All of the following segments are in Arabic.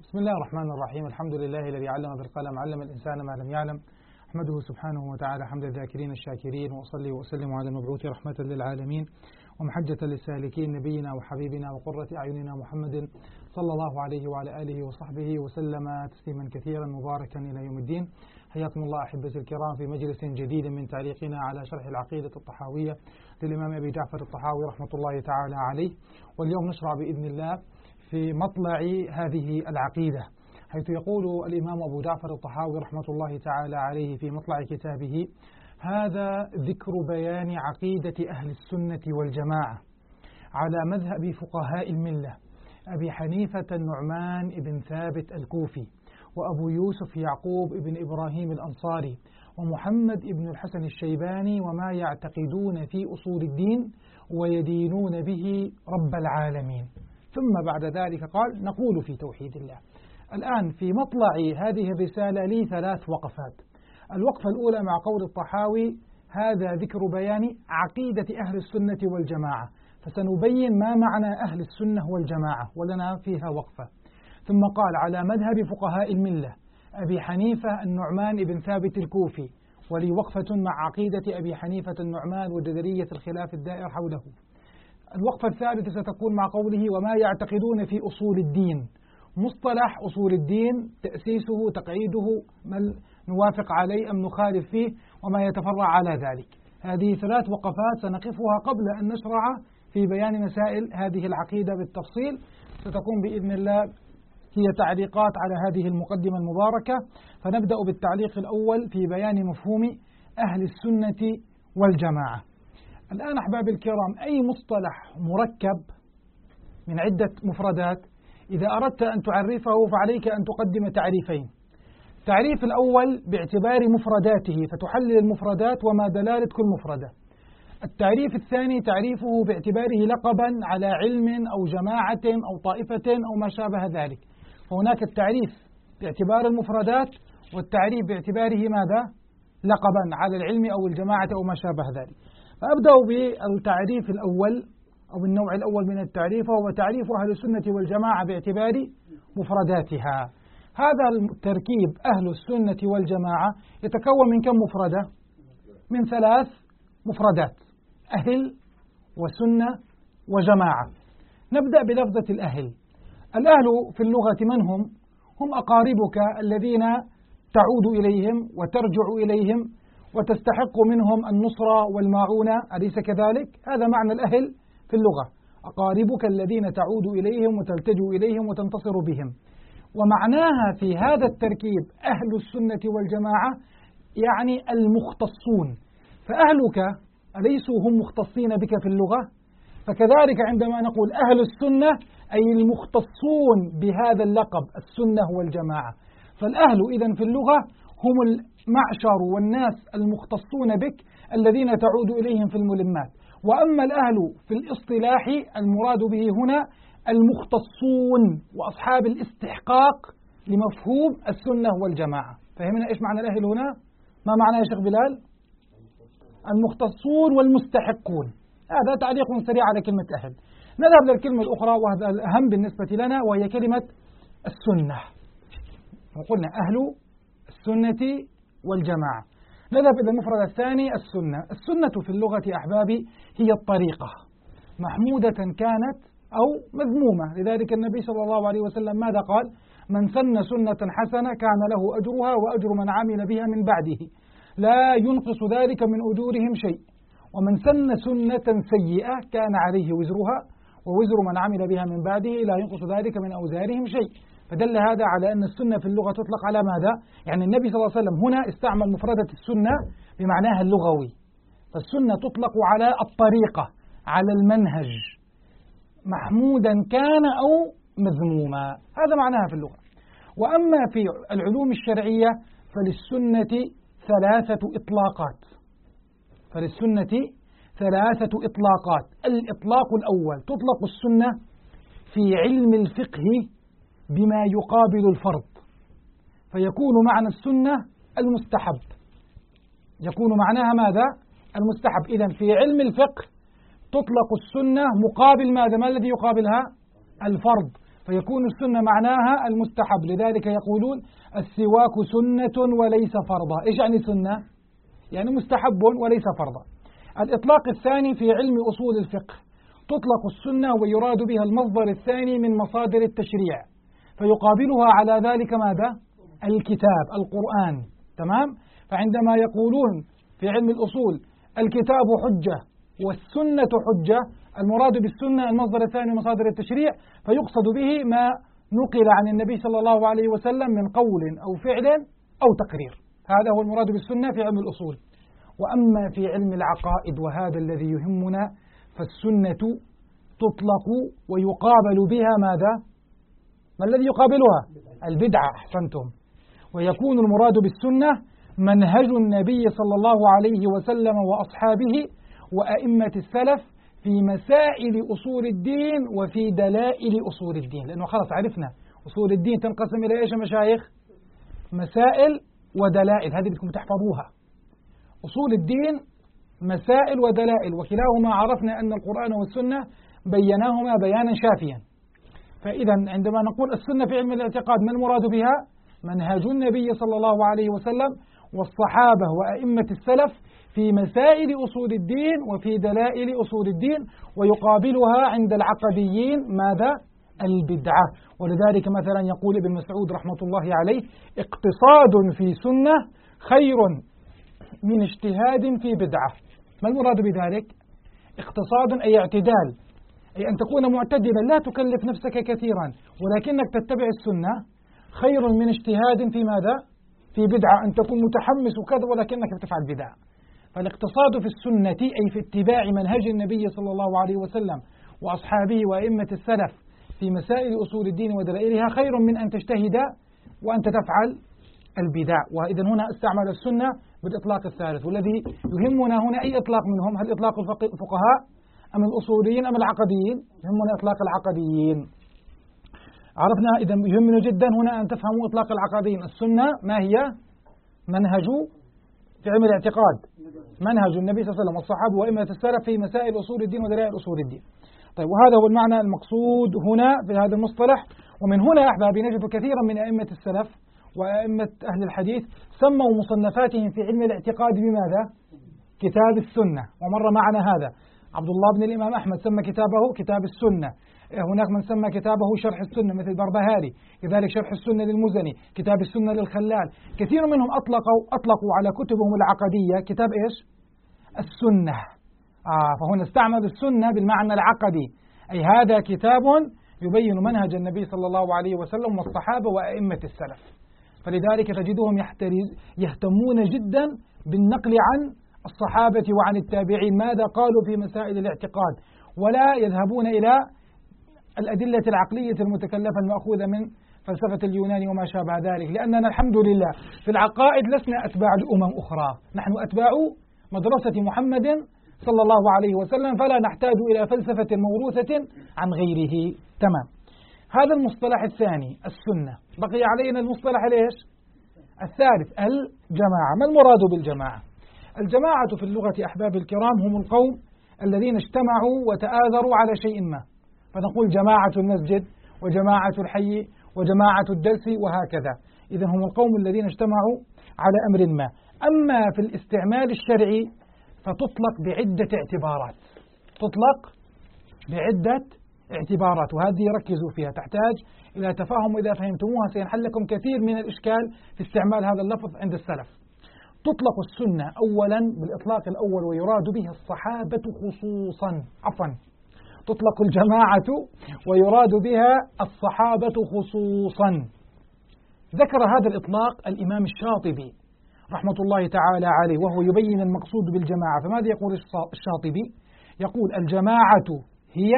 بسم الله الرحمن الرحيم. الحمد لله الذي علم بالقلم، علم الإنسان ما لم يعلم. أحمده سبحانه وتعالى حمد الذاكرين الشاكرين، وأصلي وأسلم على المبعوث رحمة للعالمين ومحجة للسالكين، نبينا وحبيبنا وقرة أعيننا محمد صلى الله عليه وعلى آله وصحبه وسلم تسليما كثيرا مباركا إلى يوم الدين. حياكم الله أحبتي الكرام في مجلس جديد من تعليقنا على شرح العقيدة الطحاوية للإمام أبي جعفر الطحاوي رحمة الله تعالى عليه. واليوم نشرع بإذن الله في مطلع هذه العقيدة، حيث يقول الإمام أبو جعفر الطحاوي رحمة الله تعالى عليه في مطلع كتابه: هذا ذكر بيان عقيدة أهل السنة والجماعة على مذهب فقهاء الملة أبي حنيفة النعمان بن ثابت الكوفي، وأبو يوسف يعقوب بن إبراهيم الأنصاري، ومحمد بن الحسن الشيباني، وما يعتقدون في أصول الدين ويدينون به رب العالمين. ثم بعد ذلك قال: نقول في توحيد الله. الآن في مطلع هذه الرسالة لي 3 وقفات. الوقفة الأولى مع قول الطحاوي: هذا ذكر بيان عقيدة أهل السنة والجماعة، فسنبين ما معنى أهل السنة والجماعة ولنا فيها وقفة. ثم قال: على مذهب فقهاء الملة أبي حنيفة النعمان بن ثابت الكوفي، ولي وقفة مع عقيدة أبي حنيفة النعمان وجدلية الخلاف الدائر حوله. الوقفة الثالثة ستكون مع قوله: وما يعتقدون في أصول الدين. مصطلح أصول الدين تأسيسه تقعيده، من نوافق عليه أم نخالف فيه، وما يتفرع على ذلك. هذه 3 وقفات سنقفها قبل أن نشرع في بيان مسائل هذه العقيدة بالتفصيل. ستكون بإذن الله هي تعليقات على هذه المقدمة المباركة. فنبدأ بالتعليق الأول في بيان مفهوم أهل السنة والجماعة. الآن أحبابي الكرام، أي مصطلح مركب من عدة مفردات إذا أردت أن تعرفه فعليك أن تقدم تعريفين. التعريف الأول باعتبار مفرداته، فتحلل المفردات وما دلالة كل مفردة. التعريف الثاني تعريفه باعتباره لقبا على علم أو جماعة أو طائفة أو ما شابه ذلك. فهناك التعريف باعتبار المفردات، والتعريف باعتباره ماذا؟ لقبا على العلم أو الجماعة أو ما شابه ذلك. فأبدأ بالتعريف الأول أو النوع الأول من التعريف، وهو تعريف أهل السنة والجماعة باعتبار مفرداتها. هذا التركيب أهل السنة والجماعة يتكون من كم مفردة؟ من 3 مفردات: أهل وسنة وجماعة. نبدأ بلفظة الأهل. الأهل في اللغة من هم؟ هم أقاربك الذين تعود إليهم وترجع إليهم وتستحق منهم النصرة والمعونة، أليس كذلك؟ هذا معنى الأهل في اللغة: أقاربك الذين تعود إليهم وتلتجئ إليهم وتنتصر بهم. ومعناها في هذا التركيب أهل السنة والجماعة يعني المختصون. فأهلك أليسوا هم مختصين بك في اللغة؟ فكذلك عندما نقول أهل السنة أي المختصون بهذا اللقب السنة والجماعة. فالأهل إذن في اللغة هم المعشر والناس المختصون بك الذين تعود إليهم في الملمات. وأما الأهل في الاصطلاح المراد به هنا المختصون وأصحاب الاستحقاق لمفهوم السنة والجماعة. فهمنا إيش معنى الأهل هنا؟ ما معنى يا شيخ بلال؟ المختصون والمستحقون. هذا تعليق سريع على كلمة أهل. نذهب للكلمة الأخرى وهذا الأهم بالنسبة لنا، وهي كلمة السنة. وقلنا أهل السنة والجماعة. نذهب إلى المفرد الثاني: السنة. السنة في اللغة أحبابي هي الطريقة، محمودة كانت أو مذمومة. لذلك النبي صلى الله عليه وسلم ماذا قال؟ من سن سنة حسنة كان له أجرها وأجر من عمل بها من بعده، لا ينقص ذلك من أجورهم شيء. ومن سن سنة سيئة كان عليه وزرها ووزر من عمل بها من بعده، لا ينقص ذلك من أوزارهم شيء. فدل هذا على أن السنة في اللغة تطلق على ماذا؟ يعني النبي صلى الله عليه وسلم هنا استعمل مفردة السنة بمعناها اللغوي. فالسنة تطلق على الطريقة، على المنهج، محمودا كان أو مذموما. هذا معناها في اللغة. وأما في العلوم الشرعية فللسنة 3 إطلاقات. الإطلاق الأول: تطلق السنة في علم الفقه بما يقابل الفرض، فيكون معنى السنة المستحب، يكون معناها ماذا؟ المستحب. إذن في علم الفقه تطلق السنة مقابل ماذا؟ ما الذي يقابلها؟ الفرض. فيكون السنة معناها المستحب. لذلك يقولون السواك سنة وليس فرضا. إيش يعني سنة؟ يعني مستحب وليس فرضا. الإطلاق الثاني في علم أصول الفقه، تطلق السنة ويراد بها المصدر الثاني من مصادر التشريع، فيقابلها على ذلك ماذا؟ الكتاب، القرآن. تمام؟ فعندما يقولون في علم الأصول الكتاب حجة والسنة حجة، المراد بالسنة المصدر الثاني من مصادر التشريع، فيقصد به ما نقل عن النبي صلى الله عليه وسلم من قول أو فعل أو تقرير. هذا هو المراد بالسنة في علم الأصول. وأما في علم العقائد، وهذا الذي يهمنا، فالسنة تطلق ويقابل بها ماذا؟ ما الذي يقابلها؟ البدعة. أحسنتم. ويكون المراد بالسنة منهج النبي صلى الله عليه وسلم وأصحابه وأئمة السلف في مسائل أصول الدين وفي دلائل أصول الدين. لأنه خلاص عرفنا أصول الدين تنقسم إلى إيش يا مشايخ؟ مسائل ودلائل، هذه بدكم تحفظوها. أصول الدين مسائل ودلائل، وكلاهما عرفنا أن القرآن والسنة بيناهما بيانا شافيا. فإذا عندما نقول السنة في علم الاعتقاد، ما المراد بها؟ منهج النبي صلى الله عليه وسلم والصحابة وأئمة السلف في مسائل أصول الدين وفي دلائل أصول الدين، ويقابلها عند العقديين ماذا؟ البدعة. ولذلك مثلا يقول ابن مسعود رحمة الله عليه: اقتصاد في سنة خير من اجتهاد في بدعة. ما المراد بذلك؟ اقتصاد أي اعتدال، أي أن تكون معتدلا لا تكلف نفسك كثيرا، ولكنك تتبع السنة، خير من اجتهاد في ماذا؟ في بدعة، أن تكون متحمس وكذا ولكنك بتفعل بدعة. فالاقتصاد في السنة أي في اتباع منهج النبي صلى الله عليه وسلم وأصحابه وأئمة السلف في مسائل أصول الدين ودلائلها خير من أن تجتهد وأنت تفعل البدع. وإذن هنا استعمل السنة بالإطلاق الثالث. والذي يهمنا هنا أي إطلاق منهم؟ هل إطلاق الفقهاء أم الأصوليين أم العقديين؟ يهمنا إطلاق العقديين. عرفنا إذا يهمنا جدا هنا أن تفهموا إطلاق العقديين. السنة ما هي؟ منهج في علم الاعتقاد، منهج النبي صلى الله عليه وسلم والصحابة وأئمة السلف في مسائل أصول الدين ودلائل أصول الدين. طيب، وهذا هو المعنى المقصود هنا في هذا المصطلح. ومن هنا أحبابي نجد كثيرا من أئمة السلف وأئمة أهل الحديث سموا مصنفاتهم في علم الاعتقاد بماذا؟ كتاب السنة. ومر معنا هذا عبد الله بن الإمام أحمد سمى كتابه كتاب السنة. هناك من سمى كتابه شرح السنة مثل البربهاري، كذلك شرح السنة للمزني، كتاب السنة للخلال. كثير منهم أطلقوا على كتبهم العقدية كتاب إيش؟ السنة. فهنا استعمل السنة بالمعنى العقدي، أي هذا كتاب يبين منهج النبي صلى الله عليه وسلم والصحابة وأئمة السلف. فلذلك تجدهم يهتمون جدا بالنقل عن الصحابة وعن التابعين ماذا قالوا في مسائل الاعتقاد، ولا يذهبون إلى الأدلة العقلية المتكلفة المأخوذة من فلسفة اليونان وما شابه ذلك. لأننا الحمد لله في العقائد لسنا أتباع لأمم أخرى، نحن أتباع مدرسة محمد صلى الله عليه وسلم، فلا نحتاج إلى فلسفة موروثة عن غيره. تمام. هذا المصطلح الثاني السنة. بقي علينا المصطلح ليش؟ الثالث الجماعة. ما المراد بالجماعة؟ الجماعة في اللغة أحباب الكرام هم القوم الذين اجتمعوا وتآذروا على شيء ما، فنقول جماعة المسجد وجماعة الحي وجماعة الدرس وهكذا. إذن هم القوم الذين اجتمعوا على أمر ما. أما في الاستعمال الشرعي فتطلق بعدة اعتبارات، تطلق بعدة اعتبارات، وهذه ركزوا فيها، تحتاج إلى تفاهم. إذا فهمتموها سينحل لكم كثير من الإشكال في استعمال هذا اللفظ عند السلف. تطلق السنة أولا بالإطلاق الأول ويراد بها الصحابة خصوصا، تطلق الجماعة ويراد بها الصحابة خصوصا. ذكر هذا الإطلاق الإمام الشاطبي رحمة الله تعالى عليه وهو يبين المقصود بالجماعة. فماذا يقول الشاطبي؟ يقول الجماعة هي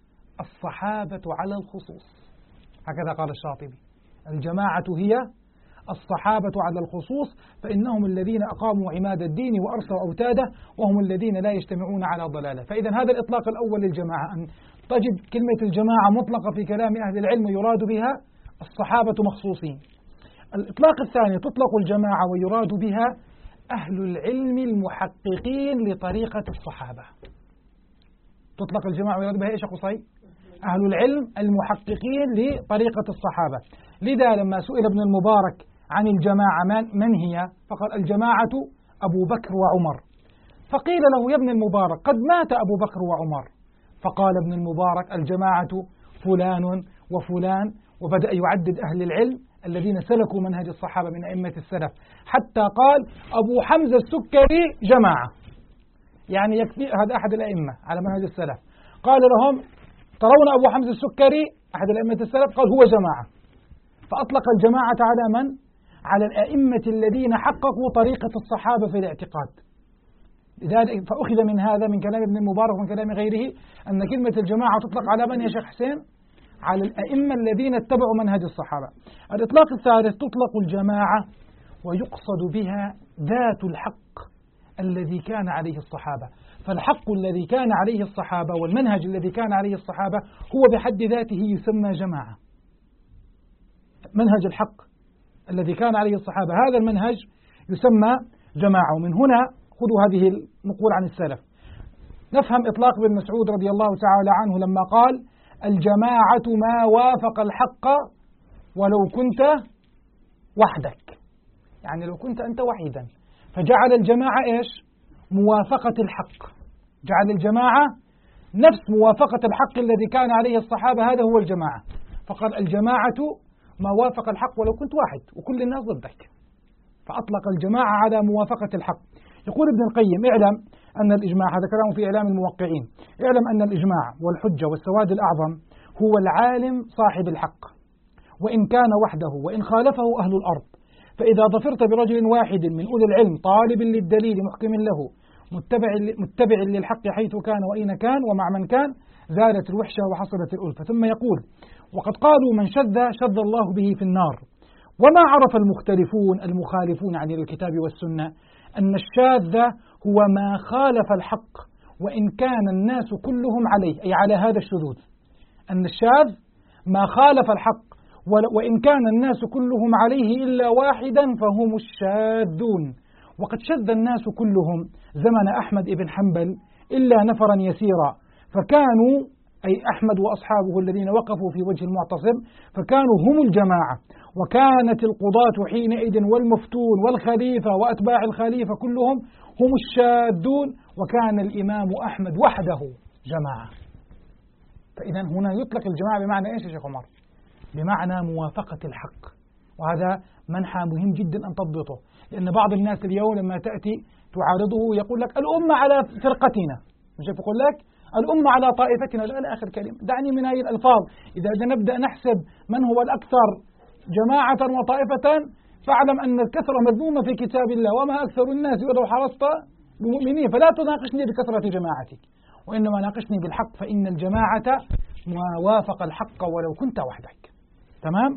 الصحابة على الخصوص، هكذا قال الشاطبي. الجماعة هي الصحابة على الخصوص، فإنهم الذين أقاموا عماد الدين وأرسوا أوتاده، وهم الذين لا يجتمعون على ضلالة. فإذا هذا الإطلاق الأول للجماعة، أن تجد كلمة الجماعة مطلقة في كلام أهل العلم يراد بها الصحابة مخصوصين. الإطلاق الثاني تطلق الجماعة ويراد بها أهل العلم المحققين لطريقة الصحابة. تطلق الجماعة ويراد بها إيش يا قصي؟ أهل العلم المحققين لطريقة الصحابة. لذا لما سئل ابن المبارك عن الجماعة من هي؟ فقال الجماعة أبو بكر وعمر. فقيل له يا ابن المبارك قد مات أبو بكر وعمر. فقال ابن المبارك الجماعة فلان وفلان، وبدأ يعدد أهل العلم الذين سلكوا منهج الصحابة من أئمة السلف، حتى قال أبو حمزة السكري جماعة، يعني يكفي هذا أحد الأئمة على منهج السلف. قال لهم ترون أبو حمزة السكري أحد الأئمة السلف؟ قال هو جماعة. فأطلق الجماعة على من؟ على الأئمة الذين حققوا طريقة الصحابة في الاعتقاد. لذلك فأخذ من هذا من كلام ابن المبارك ومن كلام غيره أن كلمة الجماعة تطلق على من يا شيخ حسين؟ على الأئمة الذين اتبعوا منهج الصحابة. الإطلاق الثالث تطلق الجماعة ويقصد بها ذات الحق الذي كان عليه الصحابة. فالحق الذي كان عليه الصحابة والمنهج الذي كان عليه الصحابة هو بحد ذاته يسمى جماعة. منهج الحق الذي كان عليه الصحابة هذا المنهج يسمى جماعة. ومن هنا خذوا هذه النقول عن السلف. نفهم إطلاق ابن مسعود رضي الله تعالى عنه لما قال الجماعة ما وافق الحق ولو كنت وحدك، يعني لو كنت أنت وحيدا. فجعل الجماعة إيش؟ موافقة الحق، جعل الجماعة نفس موافقة الحق الذي كان عليه الصحابة، هذا هو الجماعة. فقال الجماعة ما وافق الحق ولو كنت واحد وكل الناس ضدك، فأطلق الجماعة على موافقة الحق. يقول ابن القيم اعلم أن الإجماع، هذا كلام في إعلام الموقعين، اعلم أن الإجماع والحجة والسواد الأعظم هو العالم صاحب الحق وإن كان وحده وإن خالفه أهل الأرض. فإذا ظفرت برجل واحد من أولي العلم طالب للدليل محكم له متبع للحق حيث كان وأين كان ومع من كان زالت الوحشة وحصلت الألفة. ثم يقول وقد قالوا من شذ الله به في النار. وما عرف المختلفون المخالفون عن الكتاب والسنة أن الشاذ هو ما خالف الحق وإن كان الناس كلهم عليه، أي على هذا الشذوذ. أن الشاذ ما خالف الحق وإن كان الناس كلهم عليه إلا واحدا فهم الشاذون. وقد شذ الناس كلهم زمن أحمد بن حنبل إلا نفرا يسيرا، فكانوا أي أحمد وأصحابه الذين وقفوا في وجه المعتصم فكانوا هم الجماعة. وكانت القضاة حينئذ والمفتون والخليفة وأتباع الخليفة كلهم هم الشاذون، وكان الإمام أحمد وحده جماعة. فإذا هنا يطلق الجماعة بمعنى إيش يا شيخ عمر؟ بمعنى موافقة الحق. وهذا منحى مهم جدا أن تضبطه، لأن بعض الناس اليوم لما تأتي تعارضه يقول لك الأمة على فرقتنا، مش يقول لك الأمة على طائفتنا. لا آخر كلمة، دعني من هذه الألفاظ. إذا نبدأ نحسب من هو الأكثر جماعة وطائفة فاعلم أن الكثرة مذمومة في كتاب الله، وما أكثر الناس ولو حرصت بمؤمنين. فلا تناقشني بكثرة جماعتك وإنما ناقشني بالحق، فإن الجماعة ما وافق الحق ولو كنت وحدك. تمام.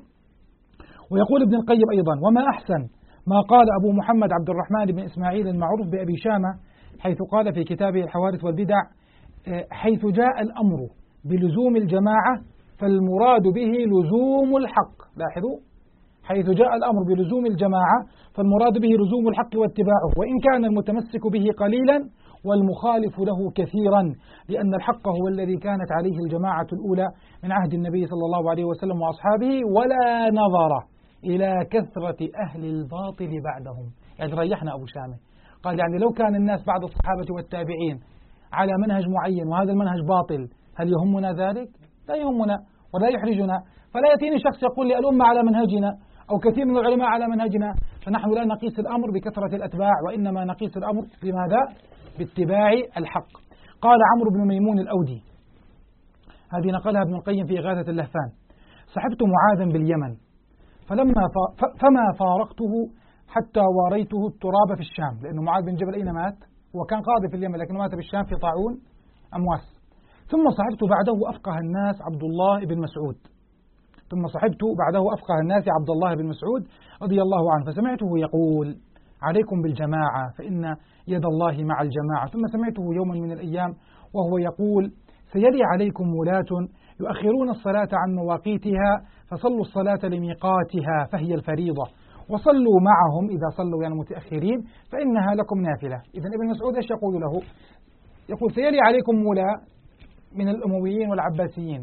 ويقول ابن القيم أيضا وما أحسن ما قال أبو محمد عبد الرحمن بن إسماعيل المعروف بأبي شامة حيث قال في كتابه الحوادث والبدع حيث جاء الأمر بلزوم الجماعة فالمراد به لزوم الحق. لاحظوا، حيث جاء الأمر بلزوم الجماعة فالمراد به لزوم الحق واتباعه، وإن كان المتمسك به قليلا والمخالف له كثيرا، لأن الحق هو الذي كانت عليه الجماعة الأولى من عهد النبي صلى الله عليه وسلم وأصحابه، ولا نظر إلى كثرة أهل الباطل بعدهم. يعني ريحنا أبو شامة، قال يعني لو كان الناس بعد الصحابة والتابعين على منهج معين وهذا المنهج باطل هل يهمنا ذلك؟ لا يهمنا ولا يحرجنا. فلا يأتيني شخص يقول لي الأمة على منهجنا أو كثير من العلماء على منهجنا، فنحن لا نقيس الأمر بكثرة الأتباع وإنما نقيس الأمر بماذا؟ باتباع الحق. قال عمرو بن ميمون الأودي، هذه نقلها ابن القيم في إغاثة اللهفان، صحبت معاذا باليمن فما فارقته حتى واريته التراب في الشام، لأنه معاذ بن جبل أين مات؟ هو كان قاضي في اليمن لكنه مات بالشام في طاعون أمواس. ثم صحبت بعده أفقه الناس عبد الله بن مسعود، عبد الله بن مسعود رضي الله عنه، فسمعته يقول عليكم بالجماعة فإن يد الله مع الجماعة. ثم سمعته يوما من الأيام وهو يقول سيلي عليكم ولاة يؤخرون الصلاة عن مواقيتها فصلوا الصلاة لميقاتها فهي الفريضة، وصلوا معهم إذا صلوا يعني متأخرين فإنها لكم نافلة. إذن ابن مسعود إيش يقول له؟ يقول سيلي عليكم ولاة من الأمويين والعباسيين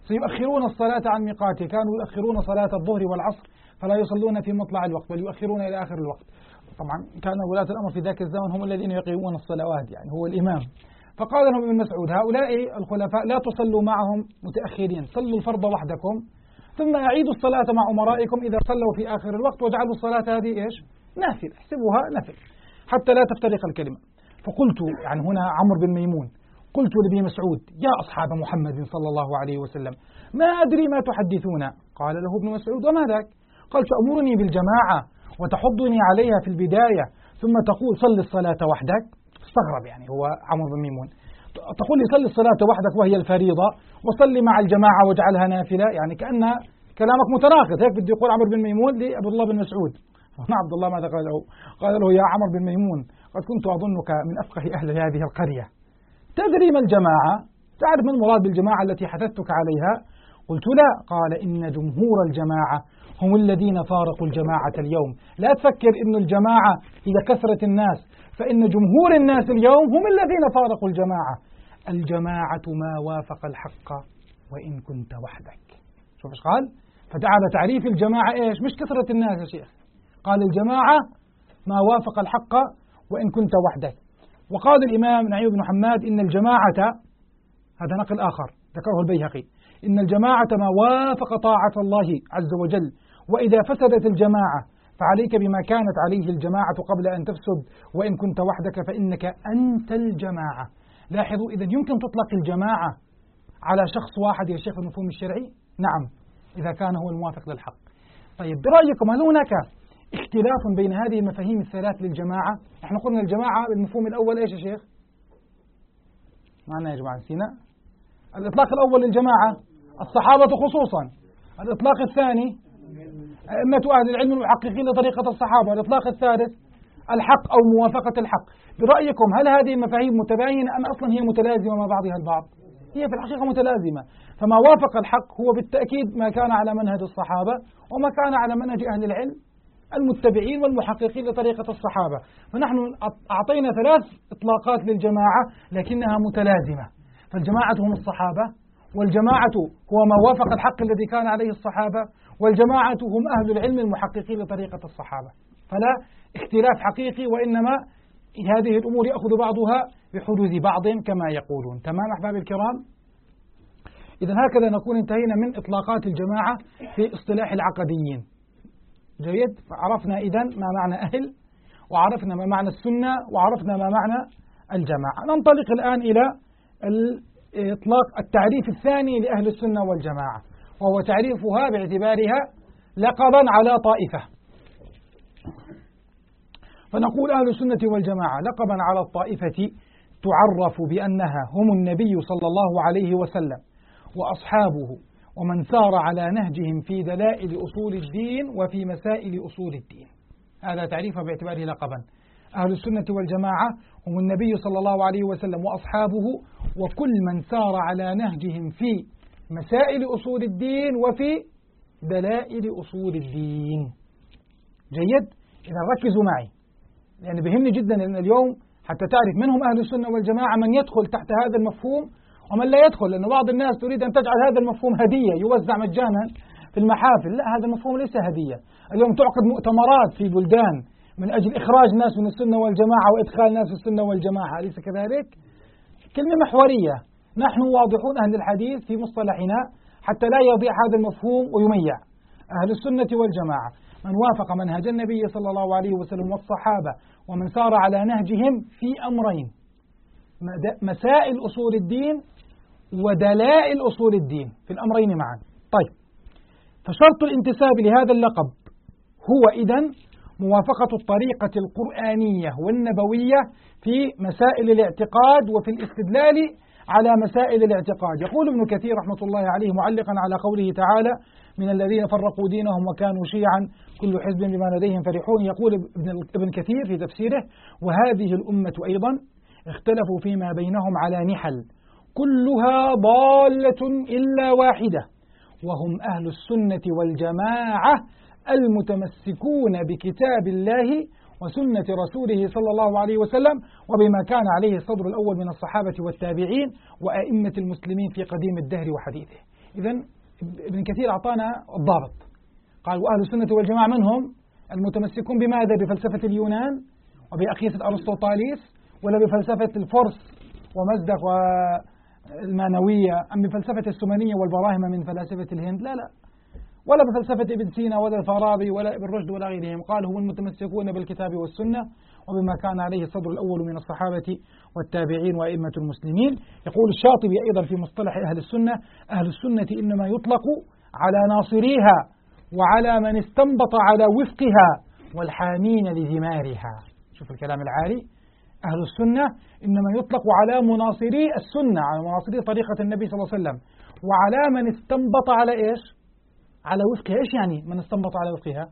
سيؤخرون الصلاة عن ميقاتها، كانوا يؤخرون صلاة الظهر والعصر فلا يصلون في مطلع الوقت بل يؤخرون إلى آخر الوقت. طبعا كان ولاة الأمر في ذاك الزمن هم الذين يقيمون الصلوات، يعني هو الإمام. فقال لهم ابن مسعود: هؤلاء الخلفاء لا تصلوا معهم متأخرين، صلوا الفرض وحدكم ثم أعيدوا الصلاة مع أمرائكم إذا صلوا في آخر الوقت، واجعلوا الصلاة هذه إيش؟ نافل، احسبوها نفل حتى لا تفترق الكلمة. فقلت، يعني هنا عمرو بن ميمون، قلت لابن مسعود: يا أصحاب محمد صلى الله عليه وسلم، ما أدري ما تحدثون. قال له ابن مسعود: وما ذاك؟ قال: تأمرني بالجماعة وتحضني عليها في البداية ثم تقول صل الصلاة وحدك. استغرب يعني هو عمرو بن ميمون، تقول لي صل الصلاة وحدك وهي الفريضة، وصلي مع الجماعة واجعلها نافلة، يعني كأن كلامك متناقض. هيك بده يقول عمرو بن ميمون لعبد الله بن مسعود. عبد الله ماذا قال له؟ قال له: يا عمرو بن ميمون، قد كنت أظنك من أفقه أهل هذه القرية، تدري ما الجماعة؟ تعرف ما المراد بالجماعة التي حثثتك عليها؟ قلت: لا. قال: إن جمهور الجماعة هم الذين فارقوا الجماعة اليوم. لا تفكر إن الجماعة هي كثرة الناس، فإن جمهور الناس اليوم هم الذين فارقوا الجماعة. الجماعة ما وافق الحق وإن كنت وحدك. شوف ايش قال؟ فجعل تعريف الجماعة ايش؟ مش كثرة الناس يا شيخ، قال الجماعة ما وافق الحق وإن كنت وحدك. وقال الإمام نعيم بن حماد: إن الجماعة، هذا نقل آخر ذكره البيهقي، إن الجماعة ما وافق طاعة الله عز وجل، وإذا فسدت الجماعة فعليك بما كانت عليه الجماعة قبل أن تفسد، وإن كنت وحدك فإنك أنت الجماعة. لاحظوا، إذن يمكن تطلق الجماعة على شخص واحد يا شيخ المفهوم الشرعي؟ نعم، إذا كان هو الموافق للحق. طيب برأيكم هل هناك اختلاف بين هذه المفاهيم الثلاث للجماعة؟ احنا قلنا الجماعة بالمفهوم الأول ايش يا شيخ؟ معنا يا جماعة نسينا؟ الإطلاق الأول للجماعة الصحابة خصوصا، الإطلاق الثاني أئمة أهل العلم المحققين لطريقة الصحابة، الإطلاق الثالث الحق أو موافقة الحق. برأيكم هل هذه المفاهيم متباينة أم أصلا هي متلازمة مع بعضها البعض؟ هي في الحقيقة متلازمة. فما وافق الحق هو بالتأكيد ما كان على منهج الصحابة وما كان على منهج أهل العلم المتبعين والمحققين لطريقة الصحابة. فنحن أعطينا ثلاث إطلاقات للجماعة لكنها متلازمة. فالجماعة هم الصحابة، والجماعة هو ما وافق الحق الذي كان عليه الصحابة، والجماعة هم أهل العلم المحققين لطريقة الصحابة. فلا اختلاف حقيقي، وإنما هذه الأمور يأخذ بعضها بحدود بعض كما يقولون. تمام أحبابي الكرام؟ إذن هكذا نكون انتهينا من إطلاقات الجماعة في اصطلاح العقديين. جيد؟ فعرفنا إذن ما معنى أهل، وعرفنا ما معنى السنة، وعرفنا ما معنى الجماعة. ننطلق الآن إلى إطلاق التعريف الثاني لأهل السنة والجماعة، وهو تعريفها باعتبارها لقبا على طائفة. فنقول أهل السنة والجماعة لقبا على الطائفة تعرف بأنها هم النبي صلى الله عليه وسلم وأصحابه ومن سار على نهجهم في دلائل أصول الدين وفي مسائل أصول الدين. هذا تعريفها باعتباره لقبا. أهل السنة والجماعة هم النبي صلى الله عليه وسلم وأصحابه وكل من سار على نهجهم في مسائل أصول الدين وفي دلائل أصول الدين. جيد؟ إذا ركزوا معي، يعني بهمني جدا أن اليوم حتى تعرف من هم أهل السنة والجماعة، من يدخل تحت هذا المفهوم ومن لا يدخل، لأن بعض الناس تريد أن تجعل هذا المفهوم هدية يوزع مجانا في المحافل. لا، هذا المفهوم ليس هدية. اليوم تعقد مؤتمرات في بلدان من أجل إخراج ناس من السنة والجماعة وإدخال ناس في السنة والجماعة، أليس كذلك؟ كلمة محورية. نحن واضحون أهل الحديث في مصطلحنا حتى لا يضيع هذا المفهوم ويميع. أهل السنة والجماعة من وافق منهج النبي صلى الله عليه وسلم والصحابة ومن سار على نهجهم في أمرين: مسائل أصول الدين ودلائل أصول الدين، في الأمرين معا. طيب، فشرط الانتساب لهذا اللقب هو إذن موافقة الطريقة القرآنية والنبوية في مسائل الاعتقاد وفي الاستدلال على مسائل الاعتقاد. يقول ابن كثير رحمة الله عليه معلقا على قوله تعالى: من الذين فرقوا دينهم وكانوا شيعا كل حزب بما لديهم فرحون. يقول ابن كثير في تفسيره: وهذه الأمة أيضا اختلفوا فيما بينهم على نحل كلها ضالة إلا واحدة، وهم أهل السنة والجماعة المتمسكون بكتاب الله وسنة رسوله صلى الله عليه وسلم وبما كان عليه الصدر الأول من الصحابة والتابعين وأئمة المسلمين في قديم الدهر وحديثه. إذن ابن كثير أعطانا الضابط، قال وأهل السنة والجماعة من هم؟ المتمسكون بماذا؟ بفلسفة اليونان وبأخيسة أرسطوطاليس، ولا بفلسفة الفرس ومزدق والمانوية، أم بفلسفة السمنية والبراهمة من فلاسفة الهند؟ لا، ولا بفلسفة ابن سينا ولا الفارابي ولا ابن رشد ولا غيرهم. قال هم المتمسكون بالكتاب والسنة وبما كان عليه الصدر الأول من الصحابة والتابعين وأئمة المسلمين. يقول الشاطبي أيضا في مصطلح أهل السنة: أهل السنة إنما يطلق على ناصريها وعلى من استنبط على وفقها والحامين لثمارها. شوف الكلام العالي. أهل السنة إنما يطلق على مناصري السنة، على مناصري طريقة النبي صلى الله عليه وسلم، وعلى من استنبط على إيش؟ على وفقها. إيش يعني من استنبط على وفقها؟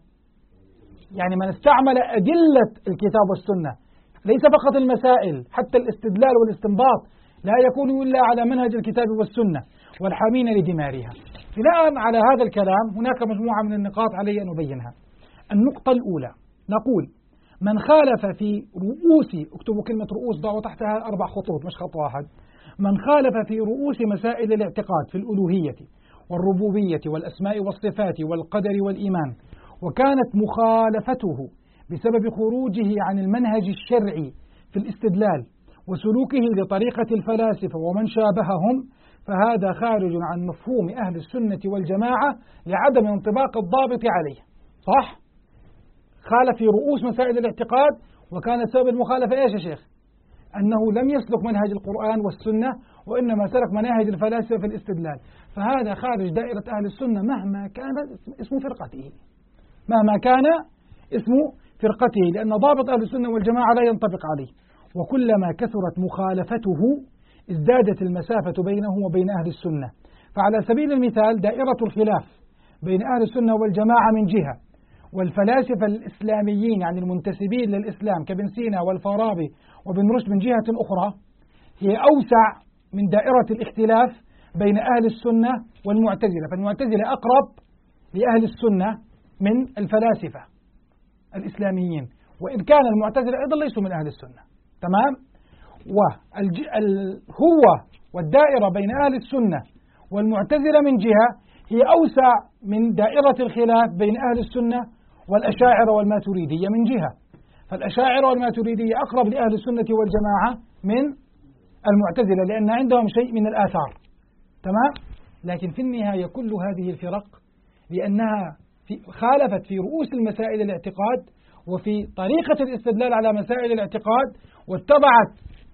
يعني من استعمل أدلة الكتاب والسنة، ليس فقط المسائل، حتى الاستدلال والاستنباط لا يكون إلا على منهج الكتاب والسنة والحامين لدمارها. بناء على هذا الكلام هناك مجموعة من النقاط علي أن أبينها. النقطة الأولى نقول: من خالف في رؤوس، اكتبوا كلمة رؤوس ضعوا تحتها 4 خطوط مش خط واحد، من خالف في رؤوس مسائل الاعتقاد في الألوهية والربوبية والأسماء والصفات والقدر والإيمان، وكانت مخالفته بسبب خروجه عن المنهج الشرعي في الاستدلال وسلوكه لطريقة الفلاسفة ومن شابههم، فهذا خارج عن مفهوم أهل السنة والجماعة لعدم انطباق الضابط عليه. صح؟ خالف في رؤوس مسائل الاعتقاد، وكان سبب المخالفة إيش يا شيخ؟ أنه لم يسلك منهج القرآن والسنة، وإنما سلك مناهج الفلاسفة في الاستدلال، فهذا خارج دائرة أهل السنة مهما كان اسم فرقته، مهما كان اسم فرقته، لأن ضابط أهل السنة والجماعة لا ينطبق عليه. وكلما كثرت مخالفته ازدادت المسافة بينه وبين أهل السنة. فعلى سبيل المثال دائرة الخلاف بين أهل السنة والجماعة من جهة، والفلاسفة الإسلاميين يعني المنتسبين للإسلام كابن سينا والفارابي وابن رشد من جهة أخرى، هي أوسع من دائرة الاختلاف بين أهل السنة والمعتزلة. فالمعتزلة أقرب لأهل السنة من الفلاسفة الإسلاميين، وإن كان المعتزلة أيضا ليسوا من أهل السنة. تمام؟ هو والدائرة بين أهل السنة والمعتزلة من جهة هي أوسع من دائرة الخلاف بين أهل السنة والأشاعرة والماتريدية من جهة. فالأشاعرة والماتريدية أقرب لأهل السنة والجماعة من المعتزلة، لأن عندهم شيء من الآثار. تمام؟ لكن في النهاية كل هذه الفرق لأنها خالفت في رؤوس المسائل الاعتقاد وفي طريقة الاستدلال على مسائل الاعتقاد، واتبعت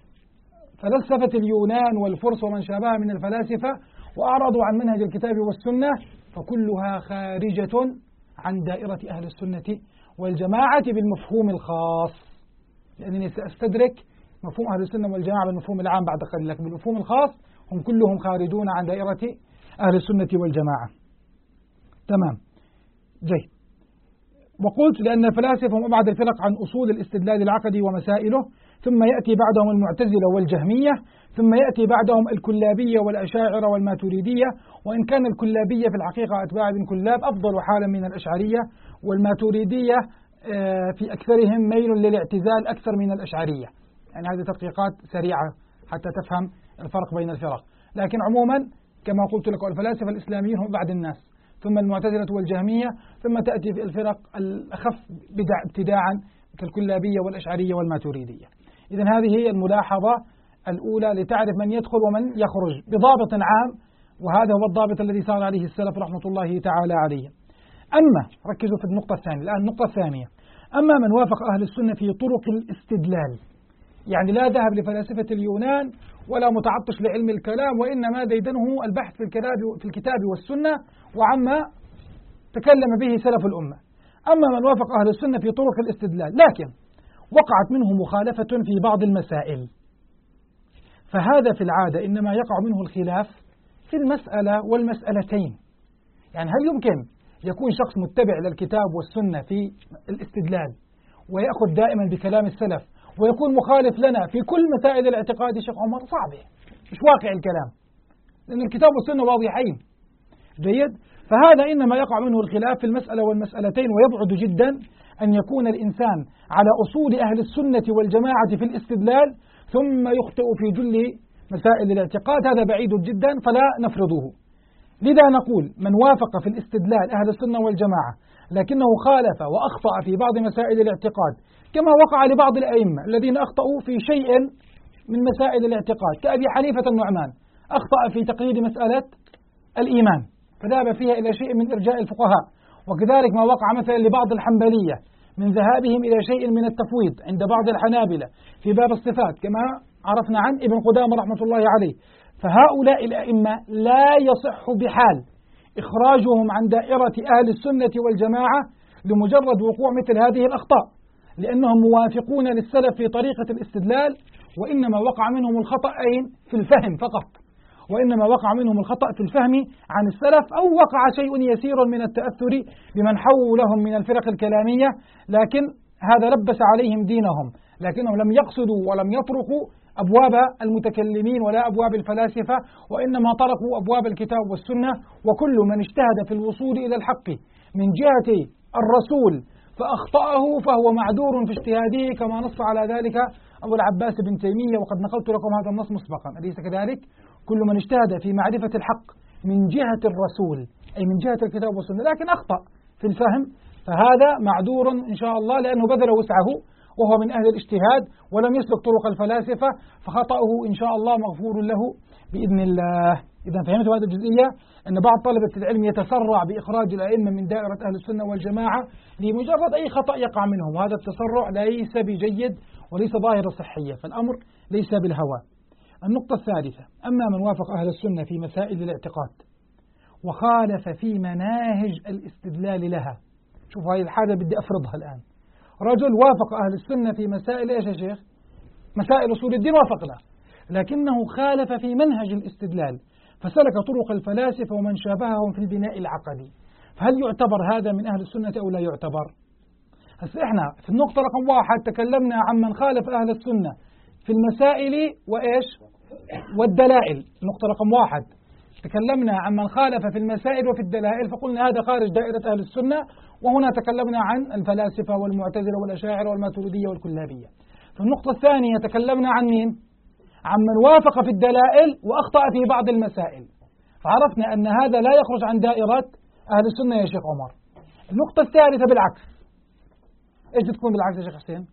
فلسفة اليونان والفرس ومن شابهها من الفلاسفة وأعرضوا عن منهج الكتاب والسنة، فكلها خارجة عن دائرة أهل السنة والجماعة بالمفهوم الخاص، لأنني سأستدرك مفهوم أهل السنة والجماعة بالمفهوم العام بعد قليل، لكن بالمفهوم الخاص هم كلهم خارجون عن دائرة أهل السنة والجماعة. تمام، جيد. وقلت لأن الفلاسفة هم أبعد الفرق عن أصول الاستدلال العقدي ومسائله، ثم يأتي بعدهم المعتزلة والجهمية، ثم يأتي بعدهم الكلابية والأشاعرة والماتريدية، وإن كان الكلابية في الحقيقة أتباع ابن كلاب أفضل حالا من الأشعرية، والماتريدية في أكثرهم ميل للاعتزال أكثر من الأشعرية. يعني هذه تدقيقات سريعة حتى تفهم الفرق بين الفرق. لكن عموما كما قلت لك الفلاسفة الإسلاميين هم بعد الناس، ثم المعتزلة والجهمية، ثم تأتي الفرق الأخف ابتداعا كالكلابية والأشعرية والماتريدية. إذن هذه هي الملاحظة الأولى لتعرف من يدخل ومن يخرج بضابط عام، وهذا هو الضابط الذي سار عليه السلف رحمة الله تعالى عليهم. أما ركزوا في النقطة الثانية الآن. النقطة الثانية: أما من وافق أهل السنة في طرق الاستدلال، يعني لا ذهب لفلاسفة اليونان ولا متعطش لعلم الكلام، وإنما ديدنه البحث في الكتاب والسنة وعما تكلم به سلف الأمة. أما من وافق أهل السنة في طرق الاستدلال لكن وقعت منه مخالفة في بعض المسائل، فهذا في العادة إنما يقع منه الخلاف في المسألة والمسألتين. يعني هل يمكن يكون شخص متبع للكتاب والسنة في الاستدلال ويأخذ دائما بكلام السلف ويكون مخالف لنا في كل مسائل الاعتقاد؟ شيخ عمر صعبة، مش واقع الكلام، لأن الكتاب والسنة واضحين. جيد؟ فهذا إنما يقع منه الخلاف في المسألة والمسألتين، ويبعد جدا أن يكون الإنسان على أصول أهل السنة والجماعة في الاستدلال ثم يخطئ في جل مسائل الاعتقاد، هذا بعيد جدا فلا نفرضه. لذا نقول من وافق في الاستدلال أهل السنة والجماعة لكنه خالف وأخطأ في بعض مسائل الاعتقاد، كما وقع لبعض الأئمة الذين أخطأوا في شيء من مسائل الاعتقاد كأبي حنيفة النعمان، أخطأ في تقييد مسألة الإيمان فذهب فيها إلى شيء من إرجاء الفقهاء، وكذلك ما وقع مثلا لبعض الحنبلية من ذهابهم إلى شيء من التفويض عند بعض الحنابلة في باب الصفات كما عرفنا عن ابن قدامة رحمة الله عليه. فهؤلاء الأئمة لا يصح بحال إخراجهم عن دائرة أهل السنة والجماعة لمجرد وقوع مثل هذه الأخطاء، لأنهم موافقون للسلف في طريقة الاستدلال، وإنما وقع منهم الخطأ في الفهم فقط، وإنما وقع منهم الخطأ في الفهم عن السلف، أو وقع شيء يسير من التأثر بمن حولهم من الفرق الكلامية، لكن هذا لبس عليهم دينهم، لكنهم لم يقصدوا ولم يطرقوا أبواب المتكلمين ولا أبواب الفلاسفة، وإنما طرقوا أبواب الكتاب والسنة. وكل من اجتهد في الوصول إلى الحق من جهة الرسول فأخطأه فهو معذور في اجتهاده، كما نص على ذلك أبو العباس بن تيمية، وقد نقلت لكم هذا النص مسبقا، أليس كذلك؟ كل من اجتهد في معرفة الحق من جهة الرسول أي من جهة الكتاب والسنة لكن أخطأ في الفهم فهذا معذور إن شاء الله، لأنه بذل وسعه وهو من أهل الاجتهاد ولم يسلك طرق الفلاسفة، فخطأه إن شاء الله مغفور له بإذن الله. إذا فهمت هذه الجزئية، أن بعض طلبة العلم يتسرع بإخراج الأئمة من دائرة أهل السنة والجماعة لمجرد أي خطأ يقع منهم، وهذا التسرع ليس بجيد وليس ظاهرة صحية، فالأمر ليس بالهوى. النقطة الثالثة: أما من وافق أهل السنة في مسائل الاعتقاد وخالف في مناهج الاستدلال لها. شوف هذه الحاجة بدي أفرضها الآن. رجل وافق أهل السنة في مسائل إيش يا شيخ؟ مسائل أصول الدين وافق له، لكنه خالف في منهج الاستدلال فسلك طرق الفلاسفة ومن شابههم في البناء العقدي، فهل يعتبر هذا من أهل السنة أو لا يعتبر؟ هسه إحنا في النقطة رقم 1 تكلمنا عن من خالف أهل السنة في المسائل وإيش؟ والدلائل. النقطة رقم 1 تكلمنا عن من خالف في المسائل وفي الدلائل فقلنا هذا خارج دائرة أهل السنة، وهنا تكلمنا عن الفلاسفة والمعتزلة والأشاعرة والماتريدية والكلابية. في النقطة الثانية تكلمنا عن مين؟ عن من وافق في الدلائل وأخطأ في بعض المسائل، فعرفنا أن هذا لا يخرج عن دائرة أهل السنة يا شيخ عمر. النقطة الثالثة بالعكس، إيش بتكون بالعكس يا شيخ حسين؟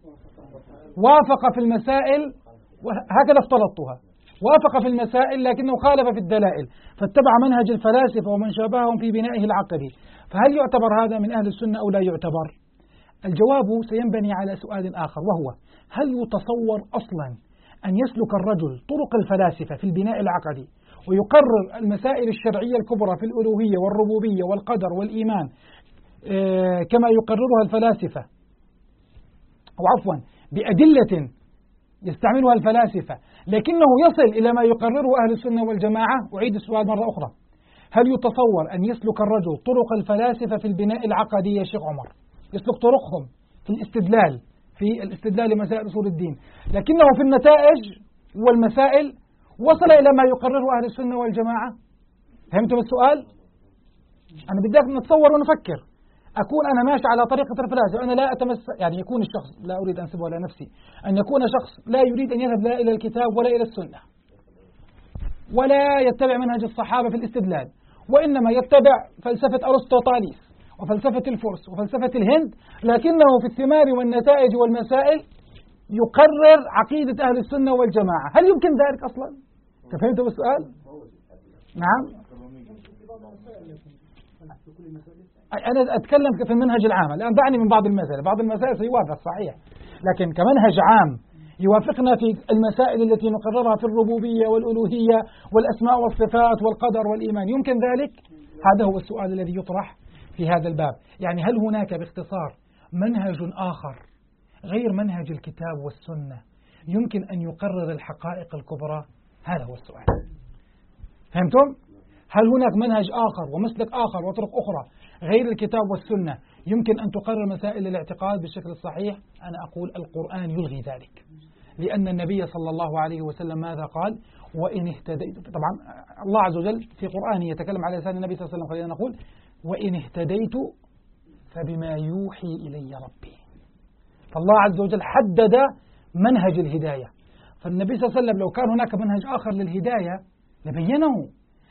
وافق في المسائل وهكذا افترضتها، وافق في المسائل لكنه خالف في الدلائل فاتبع منهج الفلاسفة ومن شابههم في بنائه العقدي، فهل يعتبر هذا من أهل السنة أو لا يعتبر؟ الجواب سينبني على سؤال آخر، وهو هل يتصور أصلا أن يسلك الرجل طرق الفلاسفة في البناء العقدي ويقرر المسائل الشرعية الكبرى في الألوهية والربوبية والقدر والإيمان كما يقررها الفلاسفة، أو عفوا بأدلة يستعملها الفلاسفة، لكنه يصل إلى ما يقرره أهل السنة والجماعة؟ أعيد السؤال مرة أخرى، هل يتصور أن يسلك الرجل طرق الفلاسفة في البناء العقدي يا شيخ عمر؟ يسلك طرقهم في الاستدلال لمسائل أصول الدين، لكنه في النتائج والمسائل وصل إلى ما يقرره أهل السنة والجماعة؟ فهمتم السؤال؟ أنا بدي نتصور ونفكر، أكون أنا ماشي على طريقة الفلاسفة، أنا لا أتمسك، يعني يكون الشخص، لا أريد أن أنسبه على نفسي، أن يكون شخص لا يريد أن يذهب لا إلى الكتاب ولا إلى السنة ولا يتبع منهج الصحابة في الاستدلال، وإنما يتبع فلسفة أرسطوطاليس وفلسفة الفرس وفلسفة الهند، لكنه في الثمار والنتائج والمسائل يقرر عقيدة أهل السنة والجماعة. هل يمكن ذلك أصلا؟ فهمتوا السؤال؟ نعم. أنا أتكلم في المنهج العام الآن، دعني من بعض المسائل سيوافق صحيح، لكن كمنهج عام يوافقنا في المسائل التي نقررها في الربوبية والألوهية والأسماء والصفات والقدر والإيمان، يمكن ذلك؟ هذا هو السؤال الذي يطرح في هذا الباب. يعني هل هناك باختصار منهج آخر غير منهج الكتاب والسنة يمكن أن يقرر الحقائق الكبرى؟ هذا هو السؤال. فهمتم؟ هل هناك منهج آخر ومسلك آخر وطرق أخرى غير الكتاب والسنة يمكن أن تقرر مسائل الاعتقاد بالشكل الصحيح؟ أنا أقول القرآن يلغي ذلك، لأن النبي صلى الله عليه وسلم ماذا قال؟ وإن اهتديت. طبعا الله عز وجل في قرآنه يتكلم على لسان النبي صلى الله عليه وسلم، خلينا نقول وإن اهتديت فبما يوحي إلي ربي. فالله عز وجل حدد منهج الهداية، فالنبي صلى الله عليه وسلم لو كان هناك منهج آخر للهداية لبينه،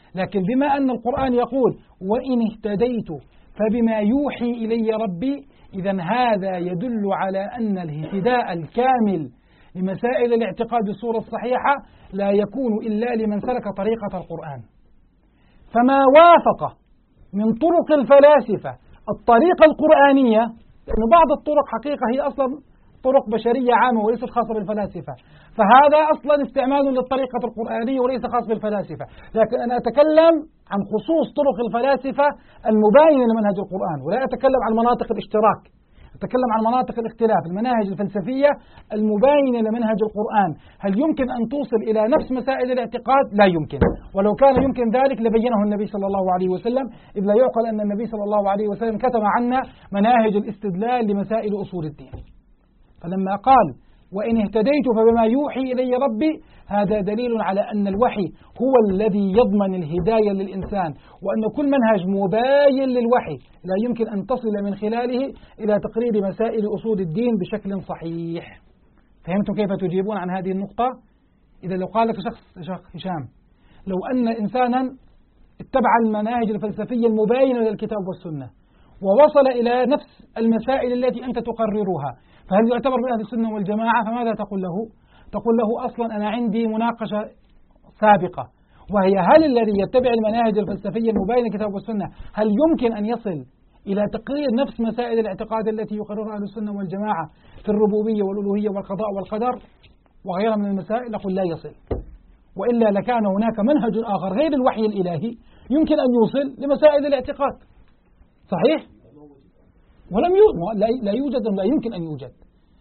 لكن بما أن القرآن يقول وإن اهتديت فبما يوحي إلي ربي، إذن هذا يدل على أن الاهتداء الكامل لمسائل الاعتقاد بالصورة الصحيحة لا يكون إلا لمن سلك طريقة القرآن. فما وافق من طرق الفلاسفة الطريقة القرآنية، لأن بعض الطرق حقيقة هي أصلا طرق بشرية عامة وليست خاصة بالفلاسفة، فهذا أصلا استعمال للطريقة القرآنية وليس خاص بالفلاسفة. لكن أنا أتكلم عن خصوص طرق الفلاسفة المباينة لمنهج القرآن، ولا أتكلم عن مناطق الاشتراك، أتكلم عن مناطق الاختلاف. المناهج الفلسفية المباينة لمنهج القرآن هل يمكن أن توصل إلى نفس مسائل الاعتقاد؟ لا يمكن، ولو كان يمكن ذلك لبينه النبي صلى الله عليه وسلم، إذ لا يعقل أن النبي صلى الله عليه وسلم كتب عنا مناهج الاستدلال لمسائل أصول الدين. فلما قال وإن اهتديت فبما يوحي إلي ربي، هذا دليل على أن الوحي هو الذي يضمن الهداية للإنسان، وأن كل منهج مباين للوحي لا يمكن أن تصل من خلاله إلى تقرير مسائل أصول الدين بشكل صحيح. فهمتم كيف تجيبون عن هذه النقطة؟ إذا لو قال لك شخص هشام، لو أن إنسانا اتبع المناهج الفلسفية المباينة للكتاب والسنة ووصل إلى نفس المسائل التي أنت تقررها، فهل يعتبر من أهل السنة والجماعة؟ فماذا تقول له؟ تقول له أصلا أنا عندي مناقشة سابقة، وهي هل الذي يتبع المناهج الفلسفية المباينة للكتاب والسنة هل يمكن أن يصل إلى تقرير نفس مسائل الاعتقاد التي يقررها أهل السنة والجماعة في الربوبية والألوهية والقضاء والقدر وغيرها من المسائل؟ نقول لا يصل، وإلا لكان هناك منهج آخر غير الوحي الإلهي يمكن أن يوصل لمسائل الاعتقاد. صحيح؟ ولم لا يوجد، لا يمكن أن يوجد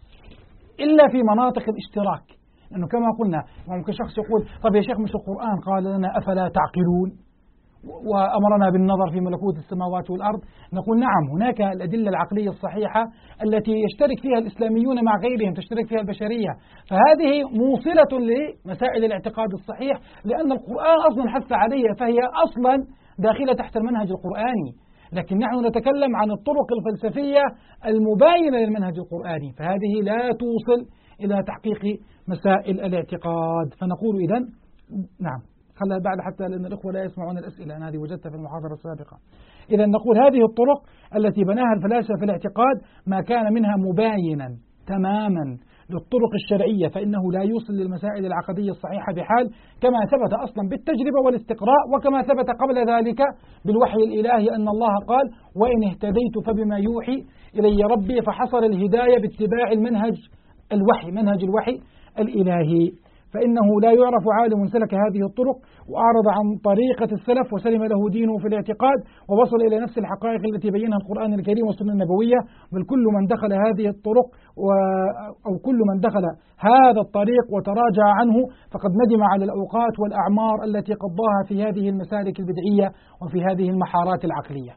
إلا في مناطق الاشتراك. لأنه كما قلنا ممكن شخص يقول طب يا شيخ مش القرآن قال لنا أفلا تعقلون وأمرنا بالنظر في ملكوت السماوات والأرض؟ نقول نعم، هناك الأدلة العقلية الصحيحة التي يشترك فيها الإسلاميون مع غيرهم، تشترك فيها البشرية، فهذه موصلة لمسائل الاعتقاد الصحيح، لأن القرآن أصلا حث عليها، فهي أصلا داخلة تحت المنهج القرآني. لكن نحن نتكلم عن الطرق الفلسفية المباينة للمنهج القرآني، فهذه لا توصل إلى تحقيق مسائل الاعتقاد. فنقول إذن نعم، خلها بعد حتى لأن الإخوة لا يسمعون الأسئلة، أنا هذه وجدتها في المحاضرة السابقة. إذا نقول هذه الطرق التي بناها الفلاسفة في الاعتقاد ما كان منها مباينا تماما للطرق الشرعية فإنه لا يوصل للمسائل العقدية الصحيحة بحال، كما ثبت أصلا بالتجربة والاستقراء، وكما ثبت قبل ذلك بالوحي الإلهي أن الله قال وإن اهتديت فبما يوحي إلي ربي، فحصر الهداية باتباع المنهج الوحي، منهج الوحي الإلهي. فإنه لا يعرف عالم سلك هذه الطرق وأعرض عن طريقة السلف وسلم له دينه في الاعتقاد ووصل إلى نفس الحقائق التي بينها القرآن الكريم والسنة النبوية، بل كل من دخل هذه الطرق أو كل من دخل هذا الطريق وتراجع عنه فقد ندم على الأوقات والأعمار التي قضاها في هذه المسالك البدعية وفي هذه المحارات العقلية.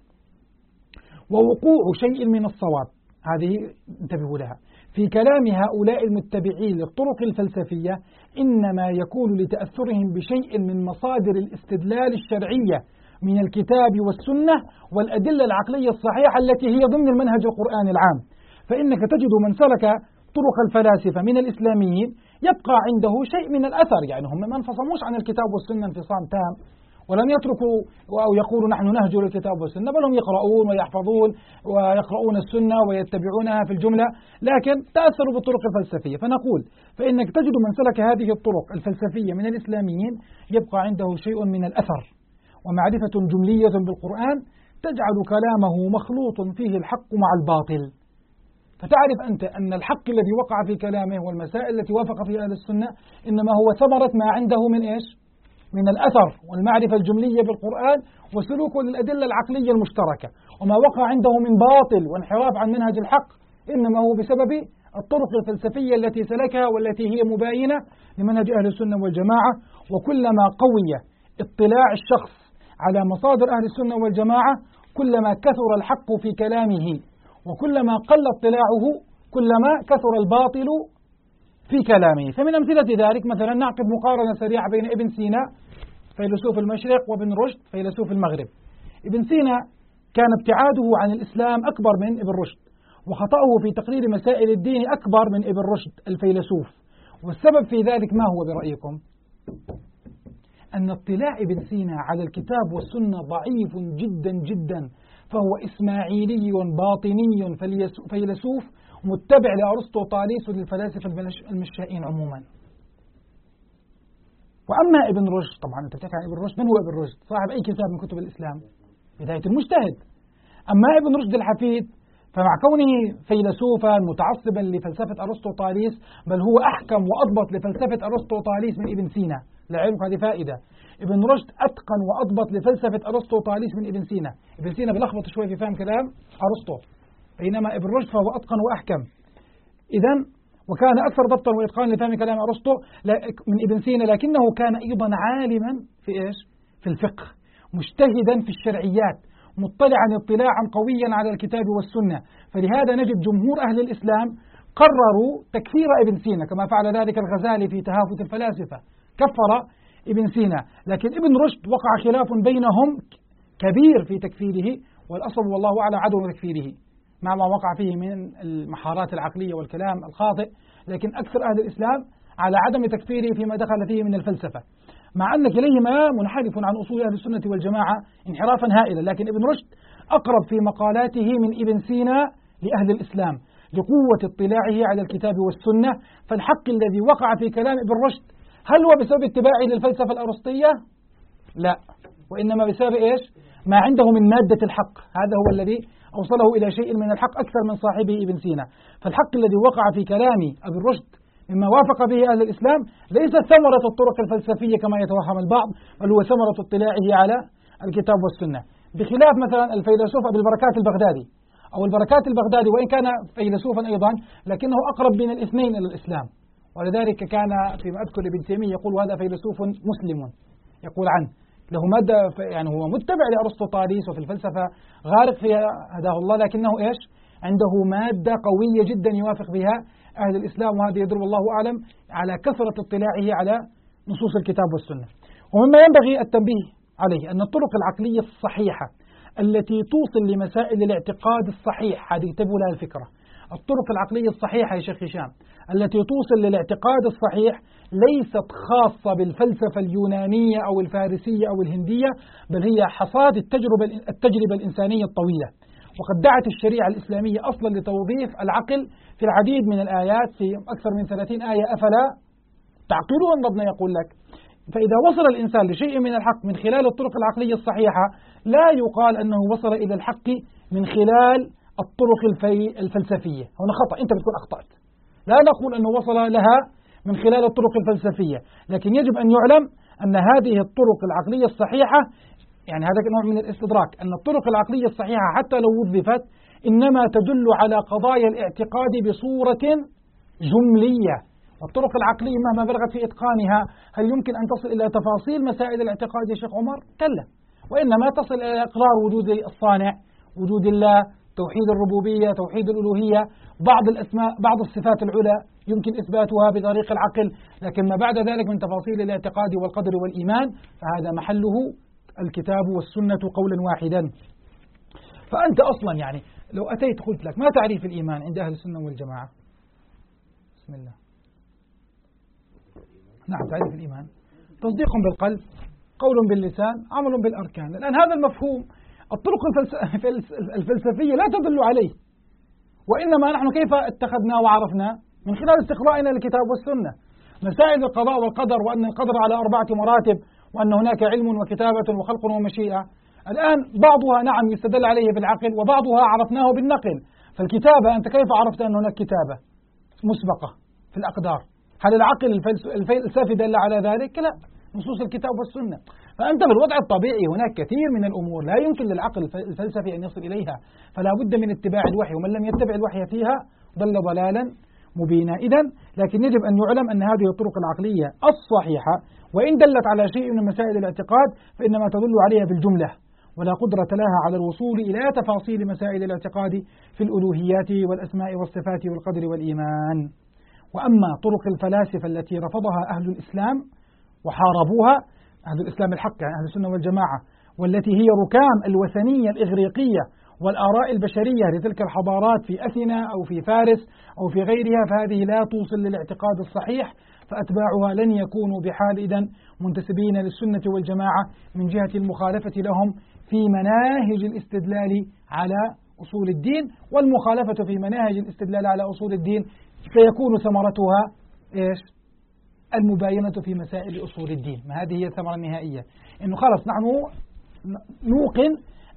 ووقوع شيء من الصواب، هذه انتبهوا لها، في كلام هؤلاء المتبعين للطرق الفلسفية إنما يكون لتأثرهم بشيء من مصادر الاستدلال الشرعية من الكتاب والسنة والأدلة العقلية الصحيحة التي هي ضمن المنهج القرآني العام. فإنك تجد من سلك طرق الفلاسفة من الإسلاميين يبقى عنده شيء من الأثر، يعني هم ما انفصموش عن الكتاب والسنة انفصام تام، ولم يتركوا أو يقولوا نحن نهجر الكتاب والسنة، بل هم يقرؤون ويحفظون ويقرؤون السنة ويتبعونها في الجملة، لكن تأثروا بالطرق الفلسفية. فنقول فإنك تجد من سلك هذه الطرق الفلسفية من الإسلاميين يبقى عنده شيء من الأثر ومعرفة جملية بالقرآن تجعل كلامه مخلوط فيه الحق مع الباطل، فتعرف أنت أن الحق الذي وقع في كلامه والمسائل التي وافق فيها أهل السنة إنما هو ثمرة ما عنده من إيش؟ من الأثر والمعرفة الجملية بالقرآن وسلوكه للأدلة العقلية المشتركة، وما وقع عنده من باطل وانحراف عن منهج الحق إنما هو بسبب الطرق الفلسفية التي سلكها والتي هي مباينة لمنهج أهل السنة والجماعة. وكلما قوي اطلاع الشخص على مصادر أهل السنة والجماعة كلما كثر الحق في كلامه، وكلما قل اطلاعه كلما كثر الباطل في كلامه. فمن أمثلة ذلك مثلا نعقد مقارنة سريعة بين ابن سينا فيلسوف المشرق وابن رشد فيلسوف المغرب. ابن سينا كان ابتعاده عن الإسلام أكبر من ابن رشد، وخطأه في تقرير مسائل الدين أكبر من ابن رشد الفيلسوف. والسبب في ذلك ما هو برأيكم؟ أن اطلاع ابن سينا على الكتاب والسنة ضعيف جدا جدا، فهو إسماعيلي باطني فيلسوف متبع لأرسطو طاليس وللفلاسفة المشائين عموما. وأما ابن رشد، طبعا أنت بتحكي عن ابن رشد، من هو ابن رشد؟ صاحب أي كتاب من كتب الإسلام؟ بداية المجتهد. أما ابن رشد الحفيد فمع كونه فيلسوفا متعصبا لفلسفة أرسطو طاليس، بل هو أحكم وأضبط لفلسفة أرسطو طاليس من ابن سينا. لعلمك هذه فائدة، ابن رشد أتقن وأضبط لفلسفة أرسطو طاليس من ابن سينا. ابن سينا بلخبط شوي في فهم كلام أرسطو، بينما ابن رشد فهو أتقن وأحكم. إذن وكان أكثر ضبطا وإتقانا لفهم كلام أرسطو من ابن سينا، لكنه كان أيضا عالما في إيش؟ في الفقه، مجتهدا في الشرعيات، مطلعا اطلاعا قويا على الكتاب والسنة. فلهذا نجد جمهور أهل الإسلام قرروا تكفير ابن سينا، كما فعل ذلك الغزالي في تهافت الفلاسفة، كفر ابن سينا. لكن ابن رشد وقع خلاف بينهم كبير في تكفيره، والأصل والله أعلم عدم تكفيره مع ما وقع فيه من المحارات العقلية والكلام الخاطئ. لكن أكثر أهل الإسلام على عدم تكفيره فيما دخل فيه من الفلسفة، مع أن كليهما منحرف عن أصول أهل السنة والجماعة انحرافا هائلا. لكن ابن رشد أقرب في مقالاته من ابن سينا لأهل الإسلام لقوة اطلاعه على الكتاب والسنة. فالحق الذي وقع في كلام ابن رشد هل هو بسبب اتباعه للفلسفة الأرسطية؟ لا، وإنما بسبب إيش؟ ما عنده من مادة الحق، هذا هو الذي أوصله إلى شيء من الحق أكثر من صاحبه ابن سينا. فالحق الذي وقع في كلام ابن رشد مما وافق به أهل الإسلام ليس ثمرة الطرق الفلسفية كما يتوهم البعض، بل هو ثمرة اطلاعه على الكتاب والسنة. بخلاف مثلا الفيلسوف أبي البركات البغدادي، أو البركات البغدادي وإن كان فيلسوفا أيضا لكنه أقرب من الاثنين إلى الإسلام، ولذلك كان فيما أذكر ابن تيمية يقول هذا فيلسوف مسلم، يقول عنه له مدى، يعني هو متبع لأرسطو طاليس وفي الفلسفة غارق فيها هداه الله، لكنه إيش؟ عنده مادة قوية جدا يوافق بها أهل الإسلام، وهذا يدل والله أعلم على كثرة اطلاعه على نصوص الكتاب والسنة. ومما ينبغي التنبيه عليه أن الطرق العقلية الصحيحة التي توصل لمسائل الاعتقاد الصحيح، هذه انتبهوا لها الفكرة، الطرق العقلية الصحيحة يا شيخ هشام التي توصل للاعتقاد الصحيح ليست خاصة بالفلسفة اليونانية أو الفارسية أو الهندية، بل هي حصاد التجربة الإنسانية الطويلة. وقد دعت الشريعة الإسلامية أصلا لتوظيف العقل في العديد من الآيات، في أكثر من 30 آية، أفلا تعقلون ربنا يقول لك. فإذا وصل الإنسان لشيء من الحق من خلال الطرق العقلية الصحيحة لا يقال أنه وصل إلى الحق من خلال الطرق الفلسفية، هنا خطأ، أنت بتكون أخطأت. لا نقول أنه وصل لها من خلال الطرق الفلسفية، لكن يجب أن يعلم أن هذه الطرق العقلية الصحيحة، يعني هذا نوع من الاستدراك، أن الطرق العقلية الصحيحة حتى لو وظفت إنما تدل على قضايا الاعتقاد بصورة جملية. والطرق العقلية مهما بلغت في إتقانها هل يمكن أن تصل إلى تفاصيل مسائل الاعتقاد يا شيخ عمر؟ كلا، وإنما تصل إلى إقرار وجود الصانع، وجود الله، توحيد الربوبية، توحيد الألوهية، بعض الأسماء، بعض الصفات العلى يمكن إثباتها بطريق العقل، لكن ما بعد ذلك من تفاصيل الاعتقاد والقدر والإيمان فهذا محله الكتاب والسنة قولا واحدا. فأنت أصلا يعني لو أتيت قلت لك ما تعريف الإيمان عند أهل السنة والجماعة؟ بسم الله. نعم، تعريف الإيمان تصديق بالقلب، قول باللسان، عمل بالأركان. الآن هذا المفهوم الطرق الفلسفية لا تدل عليه، وإنما نحن كيف اتخذنا وعرفنا؟ من خلال استقراءنا للكتاب والسنة. مسائل القضاء والقدر، وأن القدر على 4 مراتب، وأن هناك علم وكتابة وخلق ومشيئة، الآن بعضها نعم يستدل عليه بالعقل وبعضها عرفناه بالنقل. فالكتابة أنت كيف عرفت أن هناك كتابة مسبقة في الأقدار؟ هل العقل الفلسفي دل على ذلك؟ لا، نصوص الكتاب والسنة. فأنت في الوضع الطبيعي هناك كثير من الأمور لا يمكن للعقل الفلسفي أن يصل إليها، فلا بد من اتباع الوحي، ومن لم يتبع الوحي فيها ضل ضلالا مبينا. إذن لكن يجب أن يعلم أن هذه الطرق العقلية الصحيحة وإن دلت على شيء من مسائل الاعتقاد فإنما تدل عليها بالجملة، ولا قدرة لها على الوصول إلى تفاصيل مسائل الاعتقاد في الألوهيات والأسماء والصفات والقدر والإيمان. وأما طرق الفلاسفة التي رفضها أهل الإسلام وحاربوها، أهل الإسلام الحق يعني أهل السنة والجماعة، والتي هي ركام الوثنية الإغريقية والآراء البشرية لتلك الحضارات في أثينا أو في فارس أو في غيرها، فهذه لا توصل للاعتقاد الصحيح، فأتباعها لن يكونوا بحال إذن منتسبين للسنة والجماعة من جهة المخالفة لهم في مناهج الاستدلال على أصول الدين، والمخالفة في مناهج الاستدلال على أصول الدين سيكون ثمرتها إيش؟ المباينة في مسائل أصول الدين. ما هذه هي الثمرة النهائية، إنه خلص نحن نوقن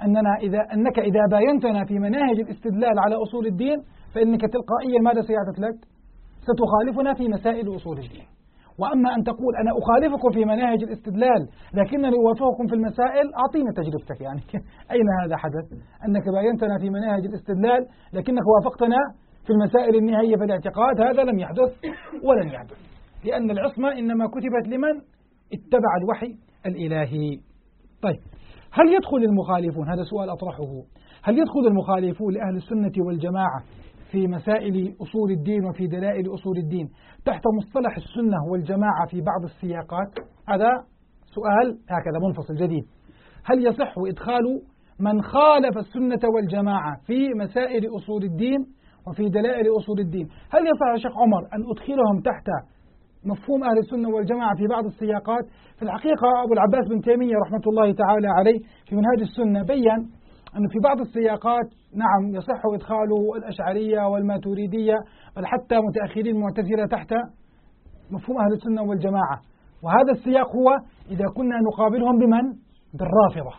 أنك إذا باينتنا في مناهج الاستدلال على أصول الدين فإنك تلقائيا ماذا سيحدث لك؟ ستخالفنا في مسائل أصول الدين. وأما أن تقول أنا أخالفكم في مناهج الاستدلال لكنني أوافقكم في المسائل، أعطينا تجربتك يعني أين هذا حدث؟ أنك باينتنا في مناهج الاستدلال لكنك وافقتنا في المسائل النهائية في الاعتقاد، هذا لم يحدث ولن يحدث، لأن العصمة إنما كتبت لمن اتبع الوحي الإلهي. طيب، هل يدخل المخالفون، هذا سؤال أطرحه، هل يدخل المخالفون لأهل السنة والجماعة في مسائل أصول الدين وفي دلائل أصول الدين تحت مصطلح السنة والجماعة في بعض السياقات؟ هذا سؤال هكذا منفصل جديد. هل يصح إدخال من خالف السنة والجماعة في مسائل أصول الدين وفي دلائل أصول الدين، هل يصح يا شيخ عمر أن أدخلهم تحت مفهوم أهل السنة والجماعة في بعض السياقات؟ في الحقيقة أبو العباس بن تيمية رحمة الله تعالى عليه في منهاج السنة بيّن أنه في بعض السياقات نعم يصح إدخال الأشعرية والماتريدية بل حتى متأخرين المعتزلة تحت مفهوم أهل السنة والجماعة. وهذا السياق هو إذا كنا نقابلهم بمن؟ بالرافضة.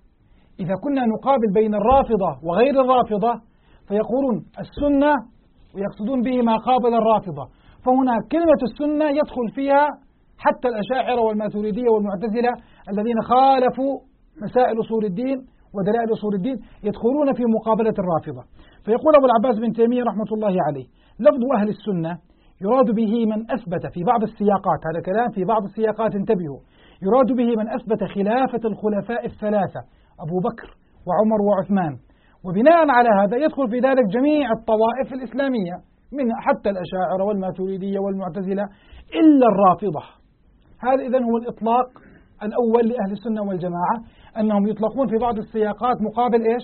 إذا كنا نقابل بين الرافضة وغير الرافضة فيقولون السنة ويقصدون به ما قابل الرافضة، فهنا كلمة السنة يدخل فيها حتى الأشاعرة والماتريدية والمعتزلة الذين خالفوا مسائل أصول الدين ودلائل أصول الدين، يدخلون في مقابلة الرافضة. فيقول أبو العباس بن تيمية رحمة الله عليه: لفظ أهل السنة يراد به من أثبت في بعض السياقات، هذا كلام في بعض السياقات انتبهوا، يراد به من أثبت خلافة الخلفاء الثلاثة أبو بكر وعمر وعثمان، وبناء على هذا يدخل في ذلك جميع الطوائف الإسلامية من حتى الأشاعرة والماتريدية والمعتزلة إلا الرافضة. هذا إذن هو الإطلاق الأول لأهل السنة والجماعة، أنهم يطلقون في بعض السياقات مقابل إيش؟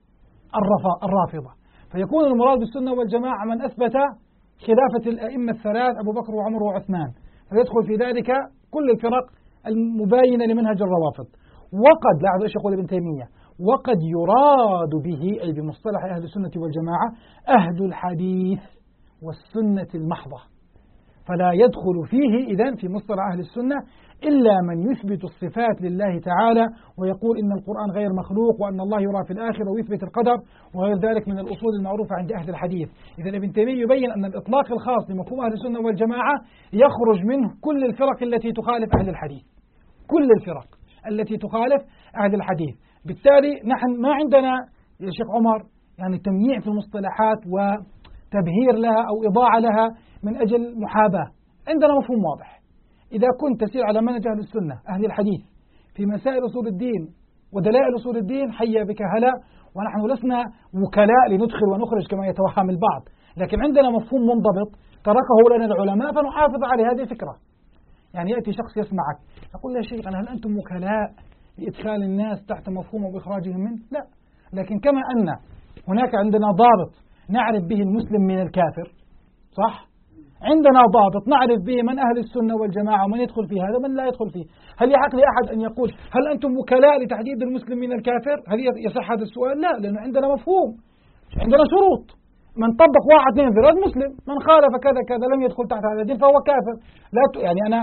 الرافضة. فيكون المراد بالسنة والجماعة من أثبت خلافة الأئمة الثلاث أبو بكر وعمر وعثمان، فيدخل في ذلك كل الفرق المباينة لمنهج الروافض. وقد لاحظوا إيش يقول ابن تيمية: وقد يراد به أي بمصطلح أهل السنة والجماعة أهل الحديث والسنة المحضة، فلا يدخل فيه إذن في مصطلح أهل السنة إلا من يثبت الصفات لله تعالى ويقول إن القرآن غير مخلوق وأن الله يرى في الآخرة ويثبت القدر وغير ذلك من الأصول المعروفة عند أهل الحديث. إذن ابن تيمية يبين أن الإطلاق الخاص لمفهوم أهل السنة والجماعة يخرج منه كل الفرق التي تخالف أهل الحديث، كل الفرق التي تخالف أهل الحديث. بالتالي نحن ما عندنا يا شيخ عمر يعني تمييع في المصطلحات وتبهير لها أو إضاعة لها من أجل محاباة، عندنا مفهوم واضح. إذا كنت تسير على منهج أهل السنة أهل الحديث في مسائل أصول الدين ودلائل أصول الدين حيا بك هلا، ونحن لسنا وكلاء لندخل ونخرج كما يتوهم البعض، لكن عندنا مفهوم منضبط تركه لنا العلماء فنحافظ على هذه الفكرة. يعني يأتي شخص يسمعك يقول: يا شيخ هل أنتم وكلاء لإدخال الناس تحت مفهوم وإخراجهم منه؟ لا، لكن كما أن هناك عندنا ضابط نعرف به المسلم من الكافر، صح؟ عندنا ضابط نعرف به من أهل السنة والجماعة ومن يدخل في هذا ومن لا يدخل فيه. هل يحق لأحد أن يقول هل أنتم وكلاء لتحديد المسلم من الكافر؟ هل يصح هذا السؤال؟ لا، لأن عندنا مفهوم، عندنا شروط. من طبق 1 2 3 مسلم، من خالف كذا كذا لم يدخل تحت هذا الدين فهو كافر. يعني أنا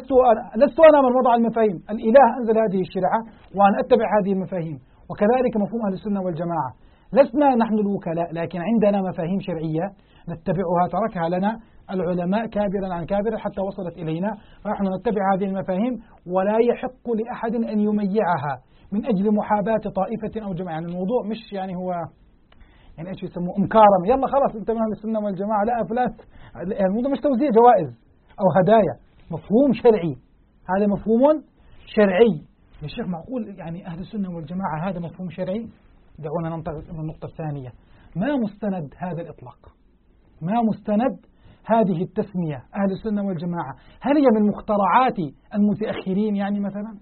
لست أنا من وضع المفاهيم، الإله أنزل هذه الشريعة وأن أتبع هذه المفاهيم. وكذلك مفهوم أهل السنة والجماعة، لسنا نحن الوكلاء، لكن عندنا مفاهيم شرعية نتبعها تركها لنا العلماء كابرا عن كابر حتى وصلت إلينا، فنحن نتبع هذه المفاهيم ولا يحق لأحد أن يميعها من أجل محاباة طائفة أو جماعة. يعني الموضوع مش يعني هو يعني إيش يسموه مكارم، يلا خلاص أنت من أهل السنة والجماعة، لا فلان. الموضوع مش توزيع جوائز أو هدايا، مفهوم شرعي، هذا مفهوم شرعي. يا شيخ معقول يعني أهل السنة والجماعة هذا مفهوم شرعي؟ دعونا ننتقل من النقطة الثانية: ما مستند هذا الإطلاق؟ ما مستند هذه التسمية أهل السنة والجماعة؟ هل هي من مخترعات المتأخرين يعني مثلا؟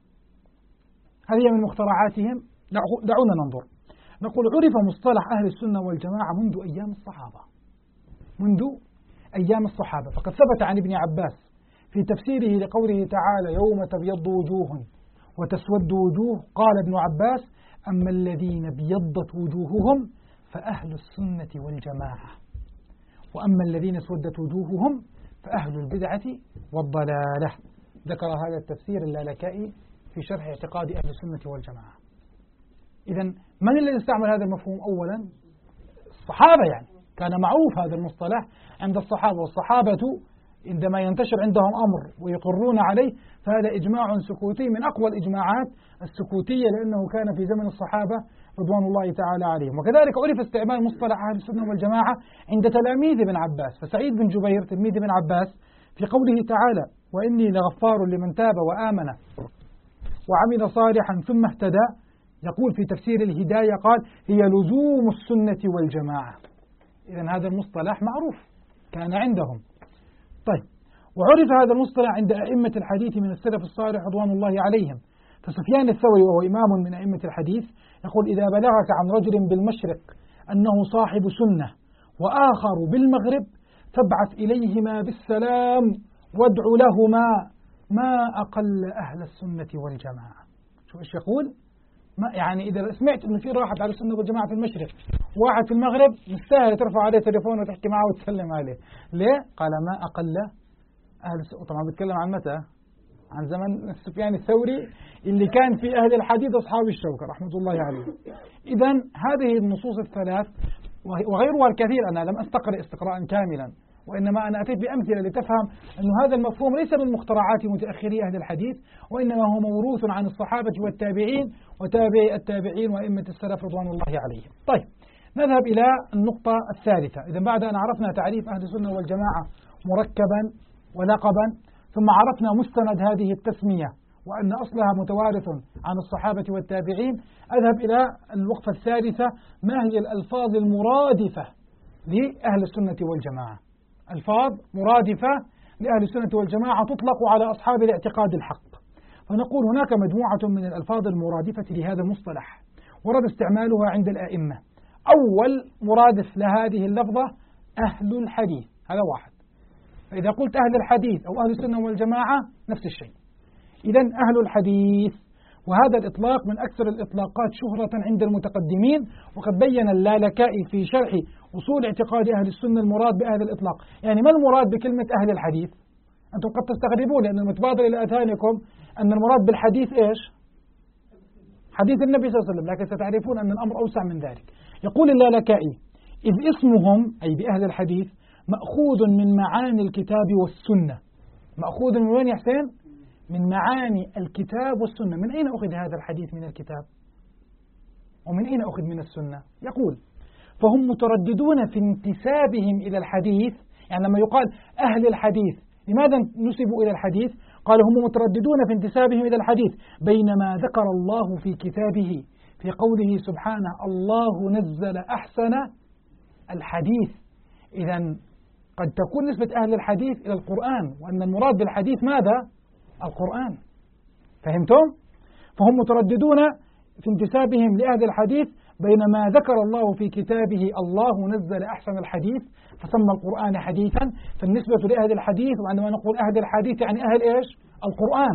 هل هي من مخترعاتهم؟ دعونا ننظر. نقول: عرف مصطلح أهل السنة والجماعة منذ أيام الصحابة، منذ أيام الصحابة، فقد ثبت عن ابن عباس في تفسيره لقوله تعالى يوم تبيض وجوه وتسود وجوه قال ابن عباس أما الذين ابيضت وجوههم فأهل السنة والجماعة وأما الذين اسودت وجوههم فأهل البدعة والضلالة. ذكر هذا التفسير اللالكائي في شرح اعتقاد أهل السنة والجماعة. إذن من الذي استعمل هذا المفهوم؟ أولا الصحابة، يعني كان معروف هذا المصطلح عند الصحابة، والصحابة عندما ينتشر عندهم أمر ويقرون عليه فهذا إجماع سكوتي من أقوى الإجماعات السكوتية، لأنه كان في زمن الصحابة رضوان الله تعالى عليهم. وكذلك عرف استعمال مصطلح أهل السنة والجماعة عند تلاميذ ابن عباس، فسعيد بن جبير تلميذ ابن عباس في قوله تعالى وإني لغفار لمن تاب وآمن وعمل صالحا ثم اهتدى، يقول في تفسير الهداية قال هي لزوم السنة والجماعة. إذن هذا المصطلح معروف كان عندهم. طيب، وعرف هذا المصطلح عند أئمة الحديث من السلف الصالح رضوان الله عليهم. فسفيان الثوري وهو إمام من أئمة الحديث يقول إذا بلغك عن رجل بالمشرق أنه صاحب سنة وآخر بالمغرب فابعث إليهما بالسلام وادع لهما ما أقل أهل السنة والجماعة. شو إيش يقول؟ ما يعني إذا سمعت إنه في راحت على السنة والجماعة في المشرق واحد في المغرب مستاهل ترفع عليه تليفون وتحكي معه وتسلم عليه. ليه؟ قال ما أقل أهل السنة. طبعا بتكلم عن متى؟ عن زمن سفيان الثوري اللي كان في أهل الحديث أصحاب الشوكة رحمة الله عليه. إذن هذه النصوص الثلاث وغيرها الكثير، أنا لم أستقرأ استقراء كاملا، وإنما أنا أتيت بأمثلة لتفهم أن هذا المفهوم ليس من مخترعات متأخري أهل الحديث، وإنما هو موروث عن الصحابة والتابعين وتابعي التابعين وأئمة السلف رضوان الله عليهم. طيب، نذهب إلى النقطة الثالثة. إذا بعد أن عرفنا تعريف أهل السنة والجماعة مركبا ولقبا، ثم عرفنا مستند هذه التسمية وأن أصلها متوارث عن الصحابة والتابعين، أذهب إلى الوقفة الثالثة. ما هي الألفاظ المرادفة لأهل السنة والجماعة؟ ألفاظ مرادفة لأهل السنة والجماعة تطلق على أصحاب الاعتقاد الحق. فنقول هناك مجموعة من الألفاظ المرادفة لهذا المصطلح ورد استعمالها عند الآئمة. أول مرادف لهذه اللفظة أهل الحديث، هذا واحد. فإذا قلت أهل الحديث أو أهل السنة والجماعة نفس الشيء. إذن أهل الحديث، وهذا الإطلاق من أكثر الإطلاقات شهرة عند المتقدمين، وقد بين اللالكائي في شرح أصول اعتقاد أهل السنة المراد بهذا الإطلاق. يعني ما المراد بكلمة أهل الحديث؟ أنتم قد تستغربون لأن المتبادر إلى أذهانكم أن المراد بالحديث إيش؟ حديث النبي صلى الله عليه وسلم، لكن ستعرفون أن الأمر أوسع من ذلك. يقول اللالكائي إذ اسمهم أي بأهل الحديث مأخوذ من معاني الكتاب والسنة. مأخوذ من وين يا حسين؟ من معاني الكتاب والسنة. من أين أخذ هذا الحديث من الكتاب؟ ومن أين أخذ من السنة؟ يقول فهم مترددون في انتسابهم إلى الحديث. يعني لما يقال أهل الحديث لماذا نسبوا إلى الحديث؟ قال هم مترددون في انتسابهم إلى الحديث بينما ذكر الله في كتابه في قوله سبحانه الله نزل أحسن الحديث. إذن قد تكون نسبة أهل الحديث إلى القرآن، وأن المراد بالحديث ماذا؟ القرآن. فهمتم؟ فهم مترددون في انتسابهم لأهل الحديث بينما ذكر الله في كتابه الله نزل أحسن الحديث فسمى القرآن حديثا. فالنسبة لأهل الحديث، وعندما نقول أهل الحديث يعني أهل إيش؟ القرآن.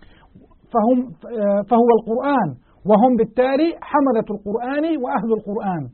فهو القرآن، وهم بالتالي حملة القرآن وأهل القرآن.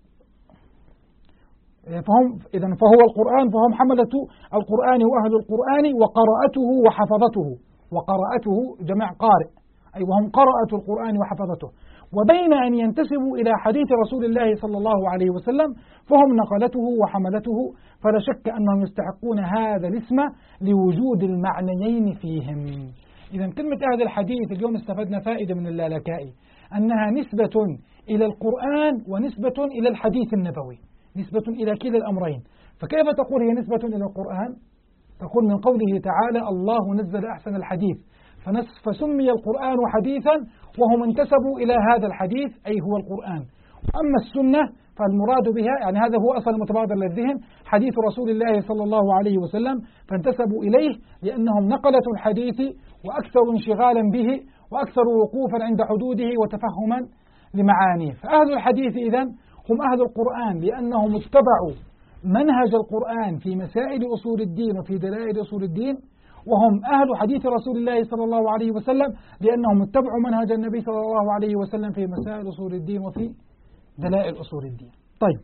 فهو القرآن، فهم حملة القرآن وأهل القرآن وقراءته وحفظته. وقراءته جمع قارئ، أي وهم قراءة القرآن وحفظته. وبين أن ينتسبوا إلى حديث رسول الله صلى الله عليه وسلم فهم نقلته وحملته، فلا شك أنهم يستحقون هذا الاسم لوجود المعنيين فيهم. إذا كلمة أهل الحديث اليوم استفدنا فائدة من اللالكائي، أنها نسبة إلى القرآن ونسبة إلى الحديث النبوي، نسبة إلى كلا الأمرين. فكيف تقول هي نسبة إلى القرآن؟ تقول من قوله تعالى الله نزل أحسن الحديث، فسمي القرآن حديثا وهم انتسبوا إلى هذا الحديث أي هو القرآن. أما السنة فالمراد بها، يعني هذا هو أصل المتبادر للذهن، حديث رسول الله صلى الله عليه وسلم، فانتسبوا إليه لأنهم نقلة الحديث وأكثر انشغالا به وأكثر وقوفا عند حدوده وتفهما لمعانيه. فأهل الحديث إذن هم أهل القرآن لأنهم اتبعوا منهج القرآن في مسائل أصول الدين وفي دلائل أصول الدين، وهم أهل حديث رسول الله صلى الله عليه وسلم، لأنهم اتبعوا منهج النبي صلى الله عليه وسلم في مسائل أصول الدين وفي دلائل أصول الدين. طيب،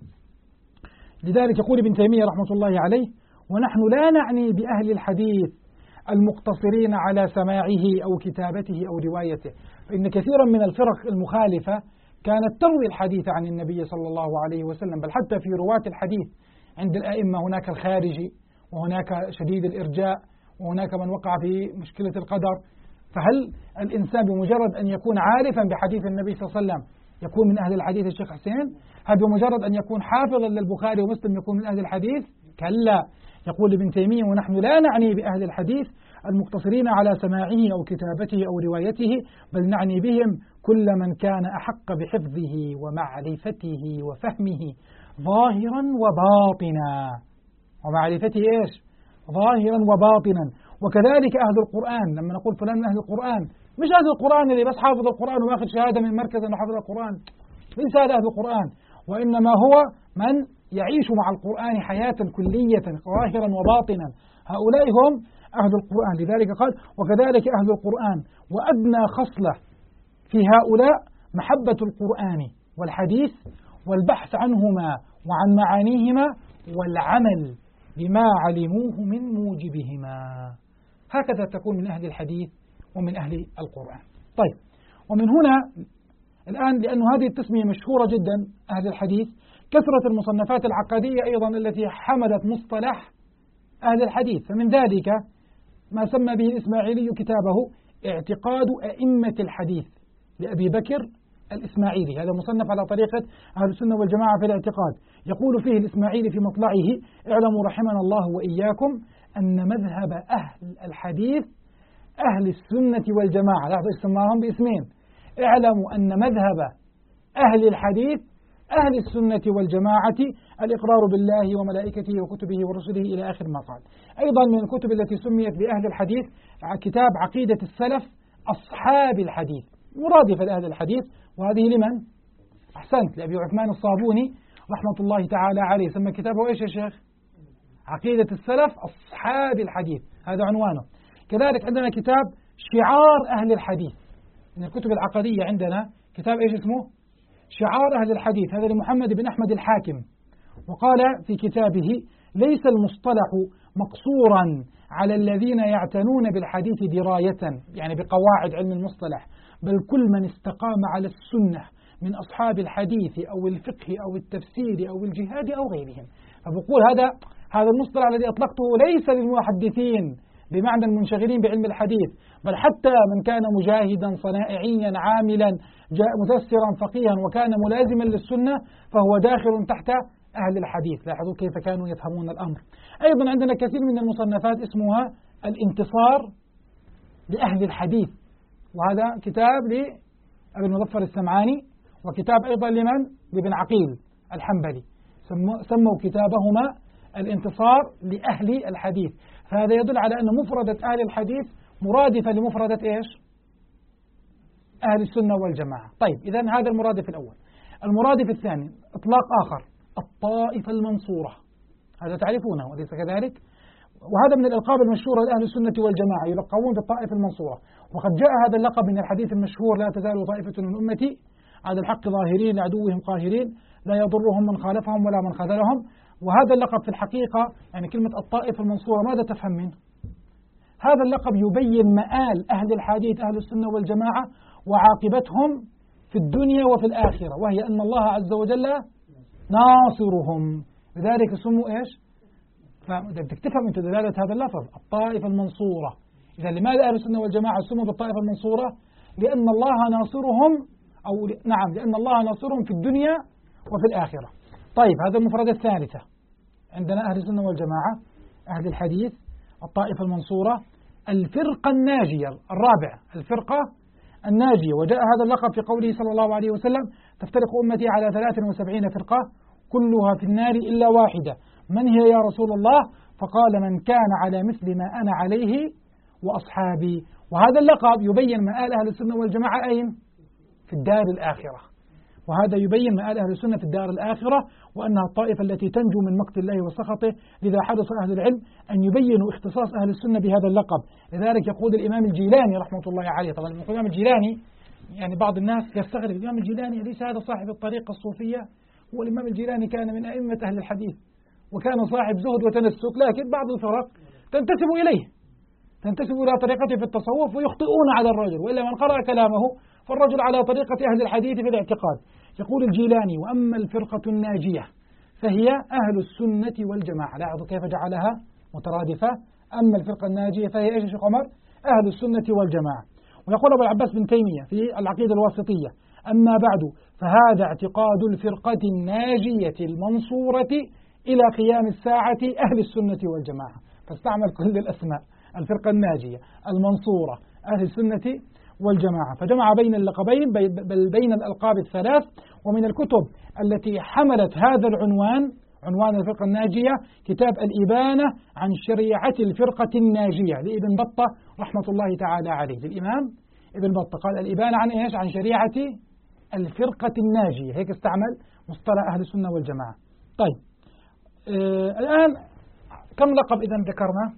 لذلك يقول ابن تيمية رحمة الله عليه: ونحن لا نعني بأهل الحديث المقتصرين على سماعه أو كتابته أو روايته، فإن كثيرا من الفرق المخالفة كانت تروي الحديث عن النبي صلى الله عليه وسلم، بل حتى في رواة الحديث عند الأئمة هناك الخارجي، وهناك شديد الإرجاء، وهناك من وقع في مشكلة القدر. فهل الإنسان بمجرد أن يكون عارفا بحديث النبي صلى الله عليه وسلم يكون من أهل الحديث الشيخ حسين؟ هل بمجرد أن يكون حافظا للبخاري ومسلم يكون من أهل الحديث؟ كلا. يقول ابن تيمية: ونحن لا نعني بأهل الحديث المقتصرين على سماعه أو كتابته أو روايته، بل نعني بهم كل من كان أحق بحفظه ومعرفته وفهمه ظاهرا وباطنا. ومعرفته إيش؟ ظاهرا وباطنا. وكذلك أهل القرآن، لما نقول فلان من أهل القرآن، مش أهل القرآن اللي بس حافظ القرآن وماخذ شهادة من مركز أنه حافظ القرآن، ليس هذا أهل القرآن، وإنما هو من يعيش مع القرآن حياة كلية ظاهرا وباطنا، هؤلاء هم أهل القرآن. لذلك قال: وكذلك أهل القرآن، وأدنى خصلة في هؤلاء محبة القرآن والحديث والبحث عنهما وعن معانيهما والعمل بما علموه من موجبهما. هكذا تكون من أهل الحديث ومن أهل القرآن. طيب، ومن هنا الآن، لأن هذه التسمية مشهورة جدا أهل الحديث، كثرة المصنفات العقدية أيضا التي حملت مصطلح أهل الحديث. فمن ذلك ما سمى به الإسماعيلي كتابه اعتقاد أئمة الحديث لأبي بكر الإسماعيلي، هذا مصنف على طريقة أهل السنة والجماعة في الاعتقاد. يقول فيه الإسماعيلي في مطلعه: اعلموا رحمنا الله وإياكم أن مذهب أهل الحديث أهل السنة والجماعة. لاحظوا سماهم باسمين: اعلموا أن مذهب أهل الحديث أهل السنة والجماعة الإقرار بالله وملائكته وكتبه ورسله إلى آخر ما قال. أيضا من الكتب التي سميت بأهل الحديث كتاب عقيدة السلف أصحاب الحديث، مرادفة لأهل الحديث، وهذه لمن؟ أحسنت، لأبي عثمان الصابوني رحمة الله تعالى عليه، سمى كتابه إيش يا شيخ؟ عقيدة السلف أصحاب الحديث، هذا عنوانه. كذلك عندنا كتاب شعار أهل الحديث، من الكتب العقدية عندنا كتاب إيش اسمه؟ شعار أهل الحديث، هذا لمحمد بن أحمد الحاكم. وقال في كتابه: ليس المصطلح مقصورا على الذين يعتنون بالحديث دراية، يعني بقواعد علم المصطلح، بل كل من استقام على السنة من أصحاب الحديث أو الفقه أو التفسير أو الجهاد أو غيرهم. فبقول هذا المصطلح الذي أطلقته ليس للمحدثين بمعنى المنشغلين بعلم الحديث، بل حتى من كان مجاهدا صنائعيا عاملا مفسرا فقيها وكان ملازما للسنة فهو داخل تحت أهل الحديث. لاحظوا كيف كانوا يفهمون الأمر. أيضا عندنا كثير من المصنفات اسمها الانتصار لأهل الحديث، وهذا كتاب لأبي المظفر السمعاني، وكتاب أيضا لمن؟ لابن عقيل الحنبلي، سموا كتابهما الانتصار لأهل الحديث. فهذا يدل على أن مفردة أهل الحديث مرادفة لمفردة إيش؟ أهل السنة والجماعة. طيب، إذن هذا المرادف الأول. المرادف الثاني إطلاق آخر: الطائفة المنصورة، هذا تعرفونه أليس كذلك؟ وهذا من الألقاب المشهورة لأهل السنة والجماعة، يلقبون بالطائفة المنصورة. وقد جاء هذا اللقب من الحديث المشهور: لا تزال طائفة من أمتي على الحق ظاهرين لعدوهم قاهرين لا يضرهم من خالفهم ولا من خذلهم. وهذا اللقب في الحقيقة، يعني كلمة الطائفة المنصورة، ماذا تفهم منه؟ هذا اللقب يبين مآل أهل الحديث أهل السنة والجماعة وعاقبتهم في الدنيا وفي الآخرة، وهي أن الله عز وجل ناصرهم، لذلك سموا إيش؟ فبدك تفهم أنت دلالة هذا اللفظ الطائفة المنصورة. إذا لماذا أهل السنة والجماعة سموا بالطائفة المنصورة؟ لأن الله ناصرهم، أو نعم، لأن الله ناصرهم في الدنيا وفي الآخرة. طيب، هذا المفردة الثالثة عندنا أهل السنة والجماعة أهل الحديث الطائفة المنصورة. الفرقة الناجية الرابعة، الفرقة الناجية، وجاء هذا اللقب في قوله صلى الله عليه وسلم: تفترق أمتي على 73 فرقة كلها في النار إلا واحدة، من هي يا رسول الله؟ فقال: من كان على مثل ما أنا عليه وأصحابي. وهذا اللقب يبين مآل أهل السنة والجماعة أين؟ في الدار الآخرة. وهذا يبين مآل أهل السنة في الدار الآخرة، وأنها الطائفة التي تنجو من مقت الله وسخطه. لذا حرص أهل العلم أن يبينوا اختصاص أهل السنة بهذا اللقب. لذلك يقول الإمام الجيلاني رحمة الله عليه، طبعا الإمام الجيلاني يعني بعض الناس يستغرب، الإمام الجيلاني أليس هذا صاحب الطريقة الصوفية؟ هو الإمام الجيلاني كان من أئمة أهل الحديث، وكان صاحب زهد وتنسك، لكن بعض الفرق تنتسب إليه، تنتسب إلى طريقته في التصوف ويخطئون على الرجل، وإلا من قرأ كلامه فالرجل على طريقة أهل الحديث في الاعتقاد. يقول الجيلاني: وأما الفرقة الناجية فهي أهل السنة والجماعة. لاحظوا كيف جعلها مترادفة، أما الفرقة الناجية فهي إيش يا شيخ عمر؟ أهل السنة والجماعة. ويقول أبو العباس بن تيمية في العقيدة الواسطية: أما بعد فهذا اعتقاد الفرقة الناجية المنصورة إلى قيام الساعة أهل السنة والجماعة. فاستعمل كل الأسماء: الفرقة الناجية، المنصورة، أهل السنة والجماعة، فجمع بين اللقبين بل بين الألقاب الثلاث. ومن الكتب التي حملت هذا العنوان، عنوان الفرقة الناجية، كتاب الإبانة عن شريعة الفرقة الناجية لابن بطة رحمة الله تعالى عليه، للإمام ابن بطة. قال الإبانة عن إيش؟ عن شريعة الفرقة الناجية، هيك استعمل مصطلح أهل السنة والجماعة. طيب الآن كم لقب إذا ذكرنا؟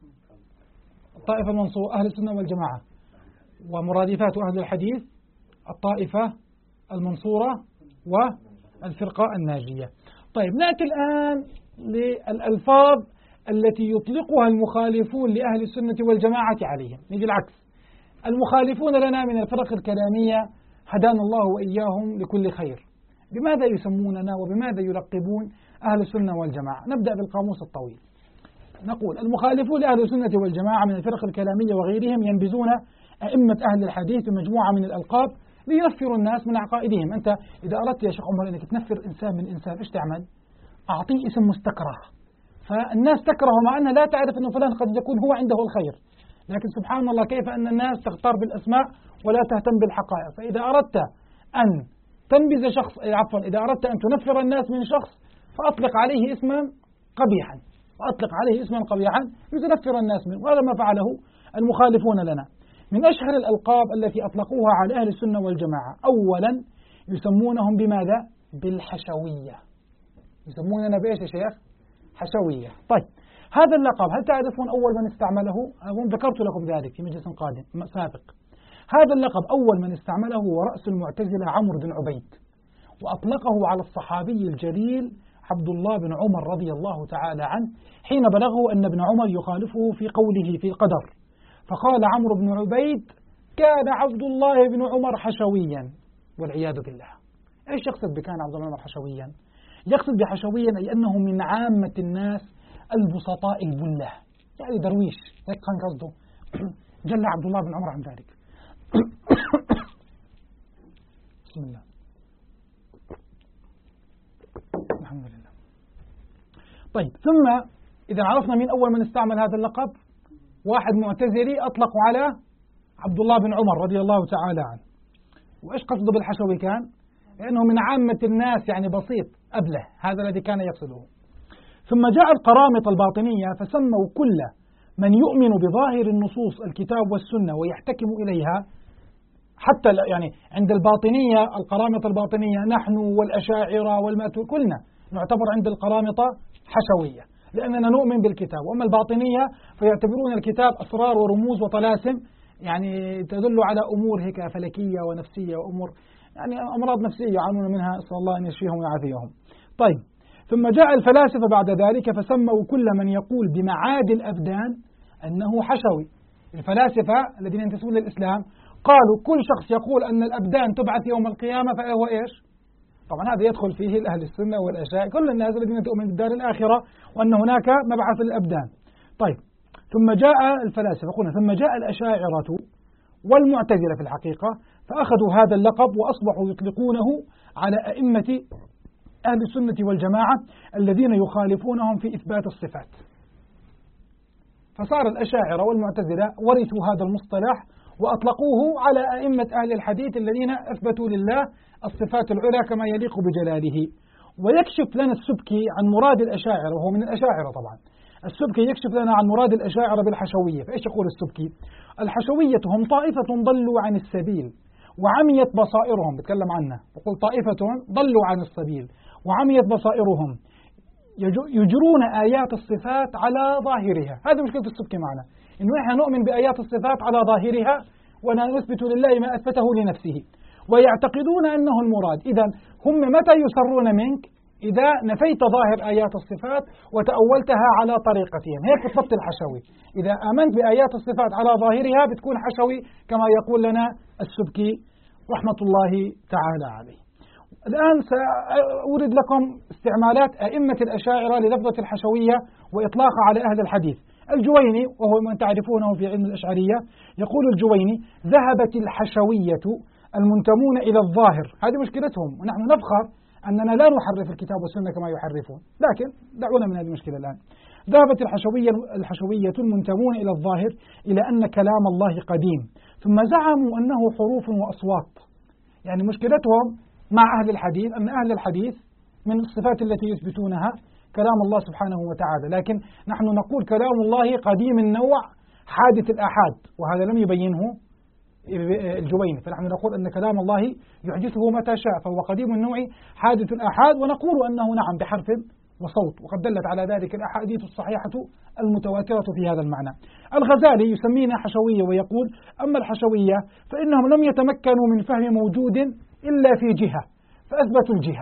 الطائفة المنصورة، أهل السنة والجماعة، ومرادفات أهل الحديث، الطائفة المنصورة، والفرقة الناجية. طيب نأتي الآن للألفاظ التي يطلقها المخالفون لأهل السنة والجماعة عليهم. نجي العكس، المخالفون لنا من الفرق الكلامية هدانا الله وإياهم لكل خير، بماذا يسموننا وبماذا يلقبون أهل السنة والجماعة؟ نبدأ بالقاموس الطويل. نقول المخالفون لأهل السنة والجماعة من الفرق الكلامية وغيرهم ينبذون أئمة أهل الحديث بمجموعة من الألقاب لينفروا الناس من عقائدهم. أنت إذا أردت يا شيخ عمر أنك تنفر إنسان من إنسان، إيش تعمل؟ أعطيه اسم مستكره، فالناس تكرهه مع أنها لا تعرف أنه فلان قد يكون هو عنده الخير. لكن سبحان الله كيف أن الناس تختار بالأسماء ولا تهتم بالحقائق. فإذا أردت أن تنبذ شخص، عفوا إذا أردت أن تنفر الناس من شخص فأطلق عليه اسما قبيحا، وأطلق عليه اسما قبيحا لتنفر الناس منه، وهذا ما فعله المخالفون لنا. من أشهر الألقاب التي أطلقوها على أهل السنة والجماعة، أولا يسمونهم بماذا؟ بالحشوية. يسموننا بإيش يا شيخ؟ حشوية. طيب هذا اللقب هل تعرفون أول من استعمله؟ أظن ذكرت لكم ذلك في مجلس قادم سابق. هذا اللقب أول من استعمله هو رأس المعتزلة عمرو بن عبيد، وأطلقه على الصحابي الجليل عبد الله بن عمر رضي الله تعالى عنه، حين بلغه أن ابن عمر يخالفه في قوله في القدر، فقال عمرو بن عبيد: كان عبد الله بن عمر حشويا، والعياذ بالله. إيش يقصد بكان عبد الله بن عمر حشويا؟ يقصد بحشويا أي أنه من عامة الناس البسطاء البله، يعني درويش، هيك كان قصده. جل عبد الله بن عمر عن ذلك. بسم الله، الحمد لله. طيب ثم إذا عرفنا من أول من استعمل هذا اللقب، واحد معتزلي أطلقوا على عبد الله بن عمر رضي الله تعالى عنه. وإيش قصده بالحشوي؟ كان لأنه من عامة الناس، يعني بسيط أبله، هذا الذي كان يقصده. ثم جاء القرامطة الباطنية فسموا كل من يؤمن بظاهر النصوص الكتاب والسنة ويحتكم إليها، حتى يعني عند الباطنية القرامطة الباطنية نحن والأشاعرة والماتور كلنا نعتبر عند القرامطة حشوية، لأننا نؤمن بالكتاب. وأما الباطنية فيعتبرون الكتاب أسرار ورموز وطلاسم، يعني تدل على أمور هيك فلكية ونفسية وأمور يعني أمراض نفسية يعانون منها، أسأل الله أن يشفيهم ويعافيهم. طيب ثم جاء الفلاسفة بعد ذلك فسموا كل من يقول بمعاد الأبدان أنه حشوي. الفلاسفة الذين ينتسبون للإسلام قالوا كل شخص يقول أن الأبدان تبعث يوم القيامة فهو إيش؟ طبعا هذا يدخل فيه أهل السنة والأشاعرة، كل الناس الذين تؤمن بالدار الآخرة وأن هناك مبعث الأبدان. طيب ثم جاء الفلاسفة قلنا، ثم جاء الأشاعرة والمعتزلة في الحقيقة، فأخذوا هذا اللقب وأصبحوا يطلقونه على أئمة أهل السنة والجماعة الذين يخالفونهم في إثبات الصفات. فصار الأشاعرة والمعتزلة ورثوا هذا المصطلح وأطلقوه على أئمة أهل الحديث الذين أثبتوا لله الصفات العلى كما يليق بجلاله. ويكشف لنا السبكي عن مراد الأشاعرة، وهو من الأشاعرة طبعا. السبكي يكشف لنا عن مراد الأشاعرة بالحشوية. فإيش يقول السبكي؟ الحشوية هم طائفة ضلوا عن السبيل وعميت بصائرهم، بتكلم عنها، يقول طائفة ضلوا عن السبيل وعميت بصائرهم يجرون آيات الصفات على ظاهرها. هذه مشكلة السبكي معنا، إنه إحنا نؤمن بآيات الصفات على ظاهرها ونثبت لله ما أثبته لنفسه، ويعتقدون أنه المراد. إذا هم متى يسرون منك؟ إذا نفيت ظاهر آيات الصفات وتأولتها على طريقتهم. هيك بتبطل حشوي. إذا آمنت بآيات الصفات على ظاهرها بتكون حشوي، كما يقول لنا السبكي رحمة الله تعالى عليه. الآن سأورد لكم استعمالات أئمة الأشاعرة للفظة الحشوية وإطلاقها على أهل الحديث. الجويني وهو من تعرفونه في علم الأشعرية يقول الجويني: ذهبت الحشوية المنتمون إلى الظاهر. هذه مشكلتهم، ونحن نفخر أننا لا نحرف الكتاب والسنة كما يحرفون، لكن دعونا من هذه المشكلة الآن. ذهبت الحشوية المنتمون إلى الظاهر إلى أن كلام الله قديم، ثم زعموا أنه حروف وأصوات. يعني مشكلتهم مع أهل الحديث أن أهل الحديث من الصفات التي يثبتونها كلام الله سبحانه وتعالى، لكن نحن نقول كلام الله قديم النوع حادث الآحاد، وهذا لم يبينه الجويني. فنحن نقول أن كلام الله يحدثه متى شاء، فهو قديم النوع حادث الآحاد، ونقول أنه نعم بحرف وصوت، وقد دلت على ذلك الأحاديث الصحيحة المتواترة في هذا المعنى. الغزالي يسمينا حشوية ويقول: أما الحشوية فإنهم لم يتمكنوا من فهم موجود إلا في جهة فأثبتوا الجهة.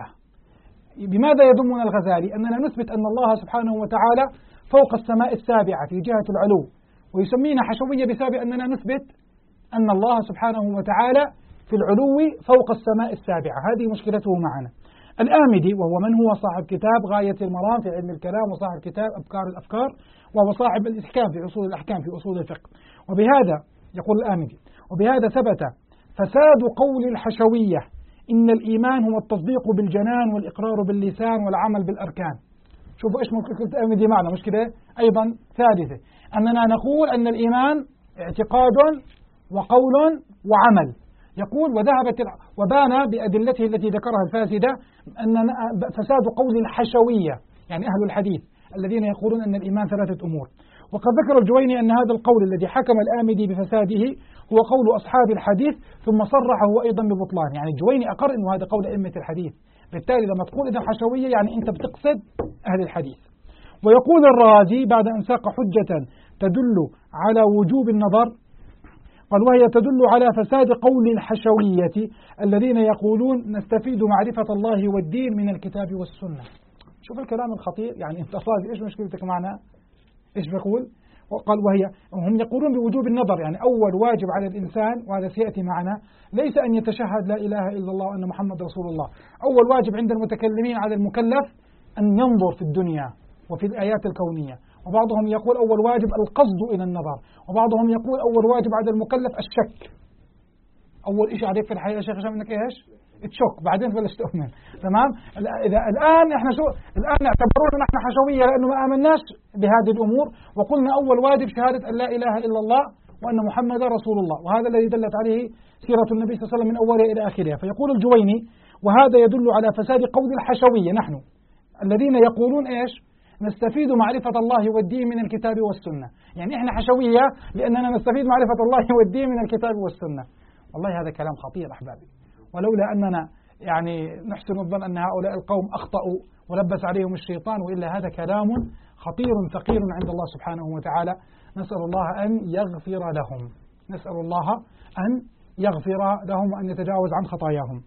بماذا يذمنا الغزالي؟ أننا نثبت أن الله سبحانه وتعالى فوق السماء السابعة في جهة العلو، ويسمينا حشوية بسبب أننا نثبت أن الله سبحانه وتعالى في العلو فوق السماء السابعة. هذه مشكلته معنا. الآمدي وهو من هو صاحب كتاب غاية المرام في علم الكلام، وصاحب كتاب أبكار الأفكار، وهو صاحب الإحكام في أصول الأحكام في أصول الفقه، وبهذا يقول الآمدي: وبهذا ثبت فساد قول الحشوية إن الإيمان هو التصديق بالجنان والإقرار باللسان والعمل بالأركان. شوفوا إيش مشكلة الآمدي معنا، مشكلة أيضا ثالثة، أننا نقول أن الإيمان اعتقاد وقول وعمل. يقول: وبان بأدلته التي ذكرها الفاسدة أن فساد قول الحشوية، يعني أهل الحديث الذين يقولون أن الإيمان ثلاثة أمور. وقد ذكر الجويني أن هذا القول الذي حكم الآمدي بفساده هو قول أصحاب الحديث، ثم صرح هو أيضا ببطلان. يعني الجويني أقر أنه هذا قول أئمة الحديث، بالتالي لما تقول إذا حشوية يعني أنت بتقصد أهل الحديث. ويقول الرازي بعد أن ساق حجة تدل على وجوب النظر، قال: وهي تدل على فساد قول الحشوية الذين يقولون نستفيد معرفة الله والدين من الكتاب والسنة. شوف الكلام الخطير. يعني أنت صادق، إيش مشكلتك معنا؟ إيش بيقول؟ وقال: هم يقولون بوجوب النظر، يعني أول واجب على الإنسان، وهذا سيأتي معنا، ليس أن يتشهد لا إله إلا الله وأن محمد رسول الله. أول واجب عند المتكلمين على المكلف أن ينظر في الدنيا وفي الآيات الكونية، وبعضهم يقول أول واجب القصد إلى النظر، وبعضهم يقول أول واجب على المكلف الشك. أول شيء عليك في الحياة يا شيخ هشام إنك إيش؟ تشك، بعدين بلش تؤمن. تمام؟ إذا الآن إحنا الآن اعتبرونا نحن حشوية لأنه ما آمناش بهذه الأمور، وقلنا أول واجب شهادة أن لا إله إلا الله وأن محمد رسول الله، وهذا الذي دلت عليه سيرة النبي صلى الله عليه وسلم من أولها إلى آخرها. فيقول الجويني: وهذا يدل على فساد قول الحشوية، نحن الذين يقولون إيش؟ نستفيد معرفة الله والدين من الكتاب والسنة. يعني إحنا حشوية لأننا نستفيد معرفة الله والدين من الكتاب والسنة. والله هذا كلام خطير أحبابي، ولولا أننا يعني نحسن الظن أن هؤلاء القوم أخطأوا ولبس عليهم الشيطان، وإلا هذا كلام خطير ثقيل عند الله سبحانه وتعالى. نسأل الله أن يغفر لهم، نسأل الله أن يغفر لهم وأن يتجاوز عن خطاياهم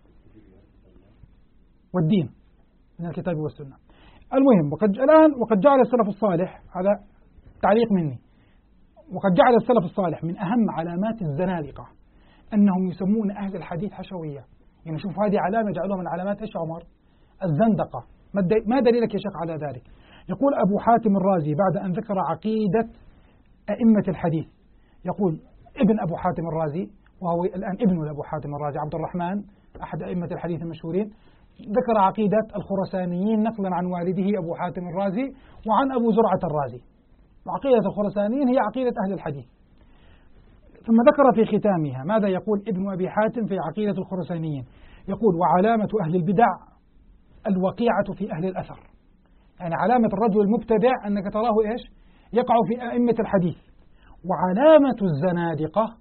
والدين من الكتاب والسنة. المهم، وقد جعل السلف الصالح، هذا تعليق مني، وقد جعل السلف الصالح من أهم علامات الزنادقة أنهم يسمون أهل الحديث حشوية. يعني شوف هذه علامة جعلوها من علامات إيش عمر؟ الزندقة. ما دليلك يا شيخ على ذلك؟ يقول أبو حاتم الرازي بعد أن ذكر عقيدة أئمة الحديث، يقول ابن أبو حاتم الرازي، وهو الآن ابن أبو حاتم الرازي عبد الرحمن أحد أئمة الحديث المشهورين، ذكر عقيدة الخرسانيين نقلا عن والده أبو حاتم الرازي وعن أبو زرعة الرازي. وعقيدة الخرسانيين هي عقيدة أهل الحديث. ثم ذكر في ختامها ماذا يقول ابن أبي حاتم في عقيدة الخرسانيين؟ يقول: وعلامة أهل البدع الوقيعة في أهل الأثر. يعني علامة الرجل المبتدع أنك تراه إيش؟ يقع في أئمة الحديث. وعلامة الزنادقة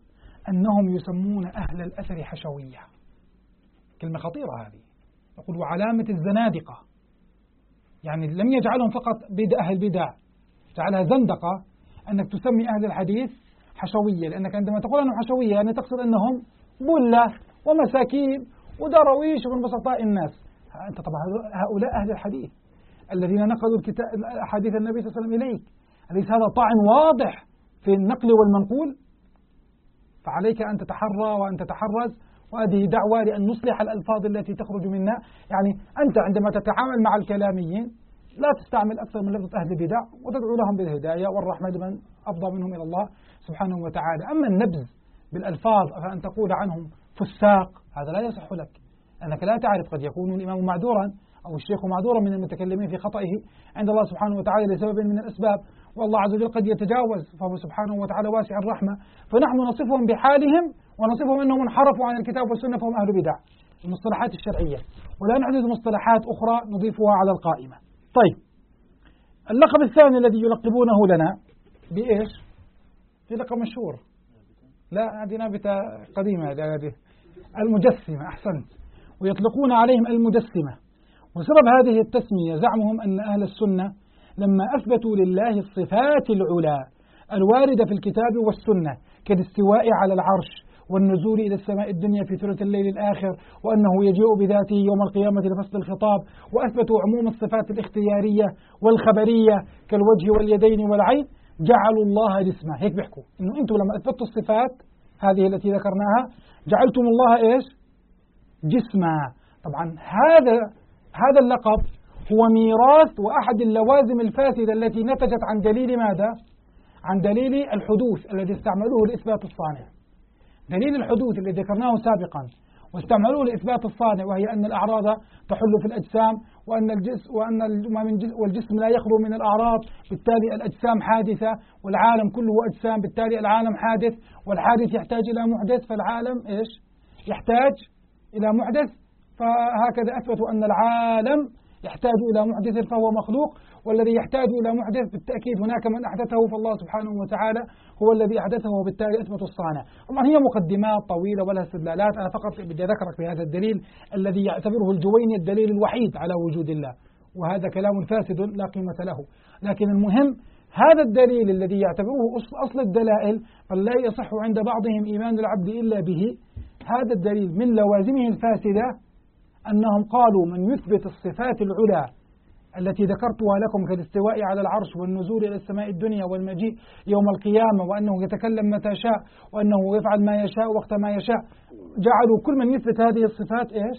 أنهم يسمون أهل الأثر حشوية. كلمة خطيرة هذه. يقول وعلامة الزنادقة، يعني لم يجعلهم فقط أهل بدع، جعلها زندقة أنك تسمي أهل الحديث حشوية، لأنك عندما تقول أنهم حشوية يعني تقصد أنهم بلة ومساكين ودرويش ومن بسطاء الناس. أنت طبعا هؤلاء أهل الحديث الذين نقلوا أحاديث النبي صلى الله عليه وسلم إليك، أليس هذا طعن واضح في النقل والمنقول؟ فعليك أن تتحرى وأن تتحرز، وهذه دعوة لأن نصلح الألفاظ التي تخرج منا. يعني أنت عندما تتعامل مع الكلاميين لا تستعمل أكثر من لفظة أهل البدع، وتدعو لهم بالهداية والرحمة لمن أفضى منهم إلى الله سبحانه وتعالى. أما النبذ بالألفاظ فأن تقول عنهم فساق، هذا لا يصح لك، أنك لا تعرف، قد يكون الإمام معذورا أو الشيخ معذورا من المتكلمين في خطئه عند الله سبحانه وتعالى لسبب من الأسباب، والله عز وجل قد يتجاوز، فهو سبحانه وتعالى واسع الرحمة. فنحن نصفهم بحالهم ونصفهم أنهم انحرفوا عن الكتاب والسنة فهم أهل بدع، المصطلحات الشرعية، ولا نحدث مصطلحات أخرى نضيفها على القائمة. طيب، اللقب الثاني الذي يلقبونه لنا بإيش؟ في لقب مشهور، لا هذه نابتة قديمة، هذه المجسمة، أحسنت، ويطلقون عليهم المجسمة. وسبب هذه التسمية زعمهم أن أهل السنة لما أثبتوا لله الصفات العلى الواردة في الكتاب والسنة كالاستواء على العرش والنزول إلى السماء الدنيا في ثلث الليل الآخر، وأنه يجيء بذاته يوم القيامة لفصل الخطاب، وأثبتوا عموم الصفات الاختيارية والخبرية كالوجه واليدين والعين، جعلوا الله جسما. هيك بيحكوا إنه أنتم لما أثبتوا الصفات هذه التي ذكرناها جعلتم الله إيش؟ جسما. طبعا هذا اللقب هو ميراث وأحد اللوازم الفاسدة التي نتجت عن دليل ماذا؟ عن دليل الحدوث الذي استعملوه لإثبات الصانع. دليل الحدوث الذي ذكرناه سابقا واستعملوه لإثبات الصانع، وهي أن الأعراض تحل في الأجسام، والجسم لا يخلو من الأعراض، بالتالي الأجسام حادثة والعالم كله أجسام، بالتالي العالم حادث والحادث يحتاج إلى محدث، فالعالم إيش؟ يحتاج إلى محدث. فهكذا أثبتوا أن العالم يحتاج إلى محدث فهو مخلوق، والذي يحتاج إلى محدث بالتأكيد هناك من أحدثه، فالله سبحانه وتعالى هو الذي أحدثه، وبالتالي أثبتوا الصانع. طبعا هي مقدمات طويلة ولا استدلالات، أنا فقط بدي أذكرك بهذا الدليل الذي يعتبره الجويني الدليل الوحيد على وجود الله، وهذا كلام فاسد لا قيمة له. لكن المهم هذا الدليل الذي يعتبره أصل الدلائل فلا يصح عند بعضهم إيمان العبد إلا به. هذا الدليل من لوازمه الفاسدة أنهم قالوا من يثبت الصفات العلى التي ذكرتها لكم كالاستواء على العرش والنزول إلى السماء الدنيا والمجيء يوم القيامة، وأنه يتكلم متى شاء، وأنه يفعل ما يشاء وقت ما يشاء، جعلوا كل من يثبت هذه الصفات إيش؟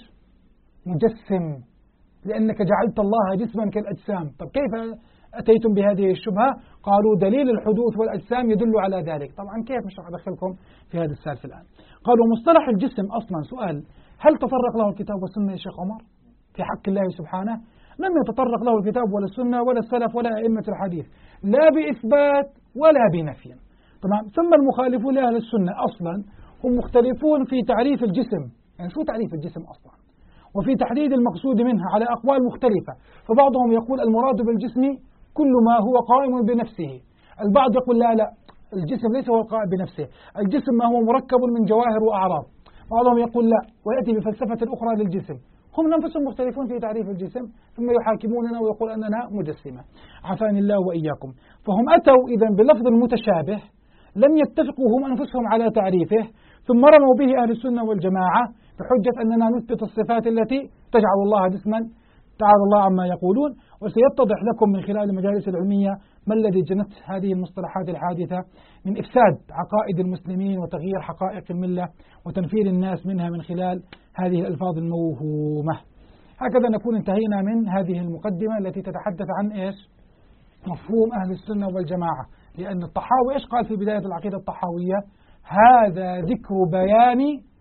مجسم، لأنك جعلت الله جسما كالأجسام. طب كيف أتيتم بهذه الشبهة؟ قالوا دليل الحدوث والأجسام يدل على ذلك. طبعا كيف؟ مش راح أدخلكم في هذا السالفة الآن. قالوا مصطلح الجسم أصلا، سؤال، هل تطرق له الكتاب والسنة يا شيخ عمر في حق الله سبحانه؟ لم يتطرق له الكتاب ولا السنة ولا السلف ولا أئمة الحديث، لا بإثبات ولا بنفي. تمام. ثم المخالفون لأهل السنة أصلا هم مختلفون في تعريف الجسم، يعني شو تعريف الجسم أصلا، وفي تحديد المقصود منها على أقوال مختلفة. فبعضهم يقول المراد بالجسم كل ما هو قائم بنفسه، البعض يقول لا الجسم ليس هو القائم بنفسه، الجسم ما هو مركب من جواهر وأعراض. بعضهم يقول لا، ويأتي بفلسفة أخرى للجسم. هم أنفسهم مختلفون في تعريف الجسم، ثم يحاكموننا ويقول أننا مجسمة، عافاني الله وإياكم. فهم أتوا إذن بلفظ متشابه لم يتفقوا هم أنفسهم على تعريفه، ثم رموا به أهل السنة والجماعة بحجة أننا نثبت الصفات التي تجعل الله جسما، تعالى الله عما يقولون. وسيتضح لكم من خلال المجالس العلمية ما الذي جنت هذه المصطلحات الحادثة من إفساد عقائد المسلمين وتغيير حقائق الملة وتنفير الناس منها من خلال هذه الألفاظ الموهومة. هكذا نكون انتهينا من هذه المقدمة التي تتحدث عن إيش؟ مفهوم أهل السنة والجماعة. لأن الطحاوي إيش قال في بداية العقيدة الطحاوية؟ هذا ذكر بيان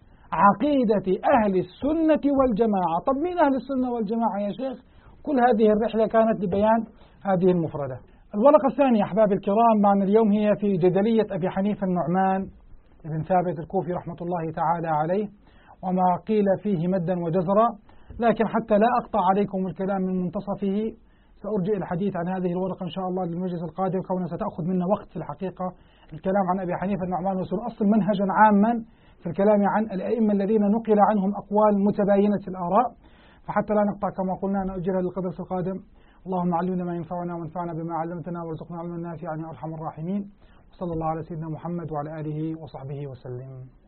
عقيدة أهل السنة والجماعة. طب مين أهل السنة والجماعة يا شيخ؟ كل هذه الرحلة كانت لبيان هذه المفردة. الورقة الثانية أحباب الكرام معنا اليوم هي في جدلية أبي حنيفة النعمان بن ثابت الكوفي رحمة الله تعالى عليه، وما قيل فيه مدا وجزرا. لكن حتى لا أقطع عليكم الكلام من منتصفه سأرجئ الحديث عن هذه الورقة إن شاء الله للمجلس القادم، كونها ستأخذ منا وقت في الحقيقة الكلام عن أبي حنيفة النعمان وسنن أصل منهجا عاما في الكلام عن الأئمة الذين نقل عنهم أقوال متباينة الآراء، فحتى لا نقطع كما قلنا نؤجلها للقدس القادم. اللهم علمنا ما ينفعنا وانفعنا بما علمتنا وارزقنا علما نافعا يا أرحم الراحمين. وصلى الله على سيدنا محمد وعلى آله وصحبه وسلم.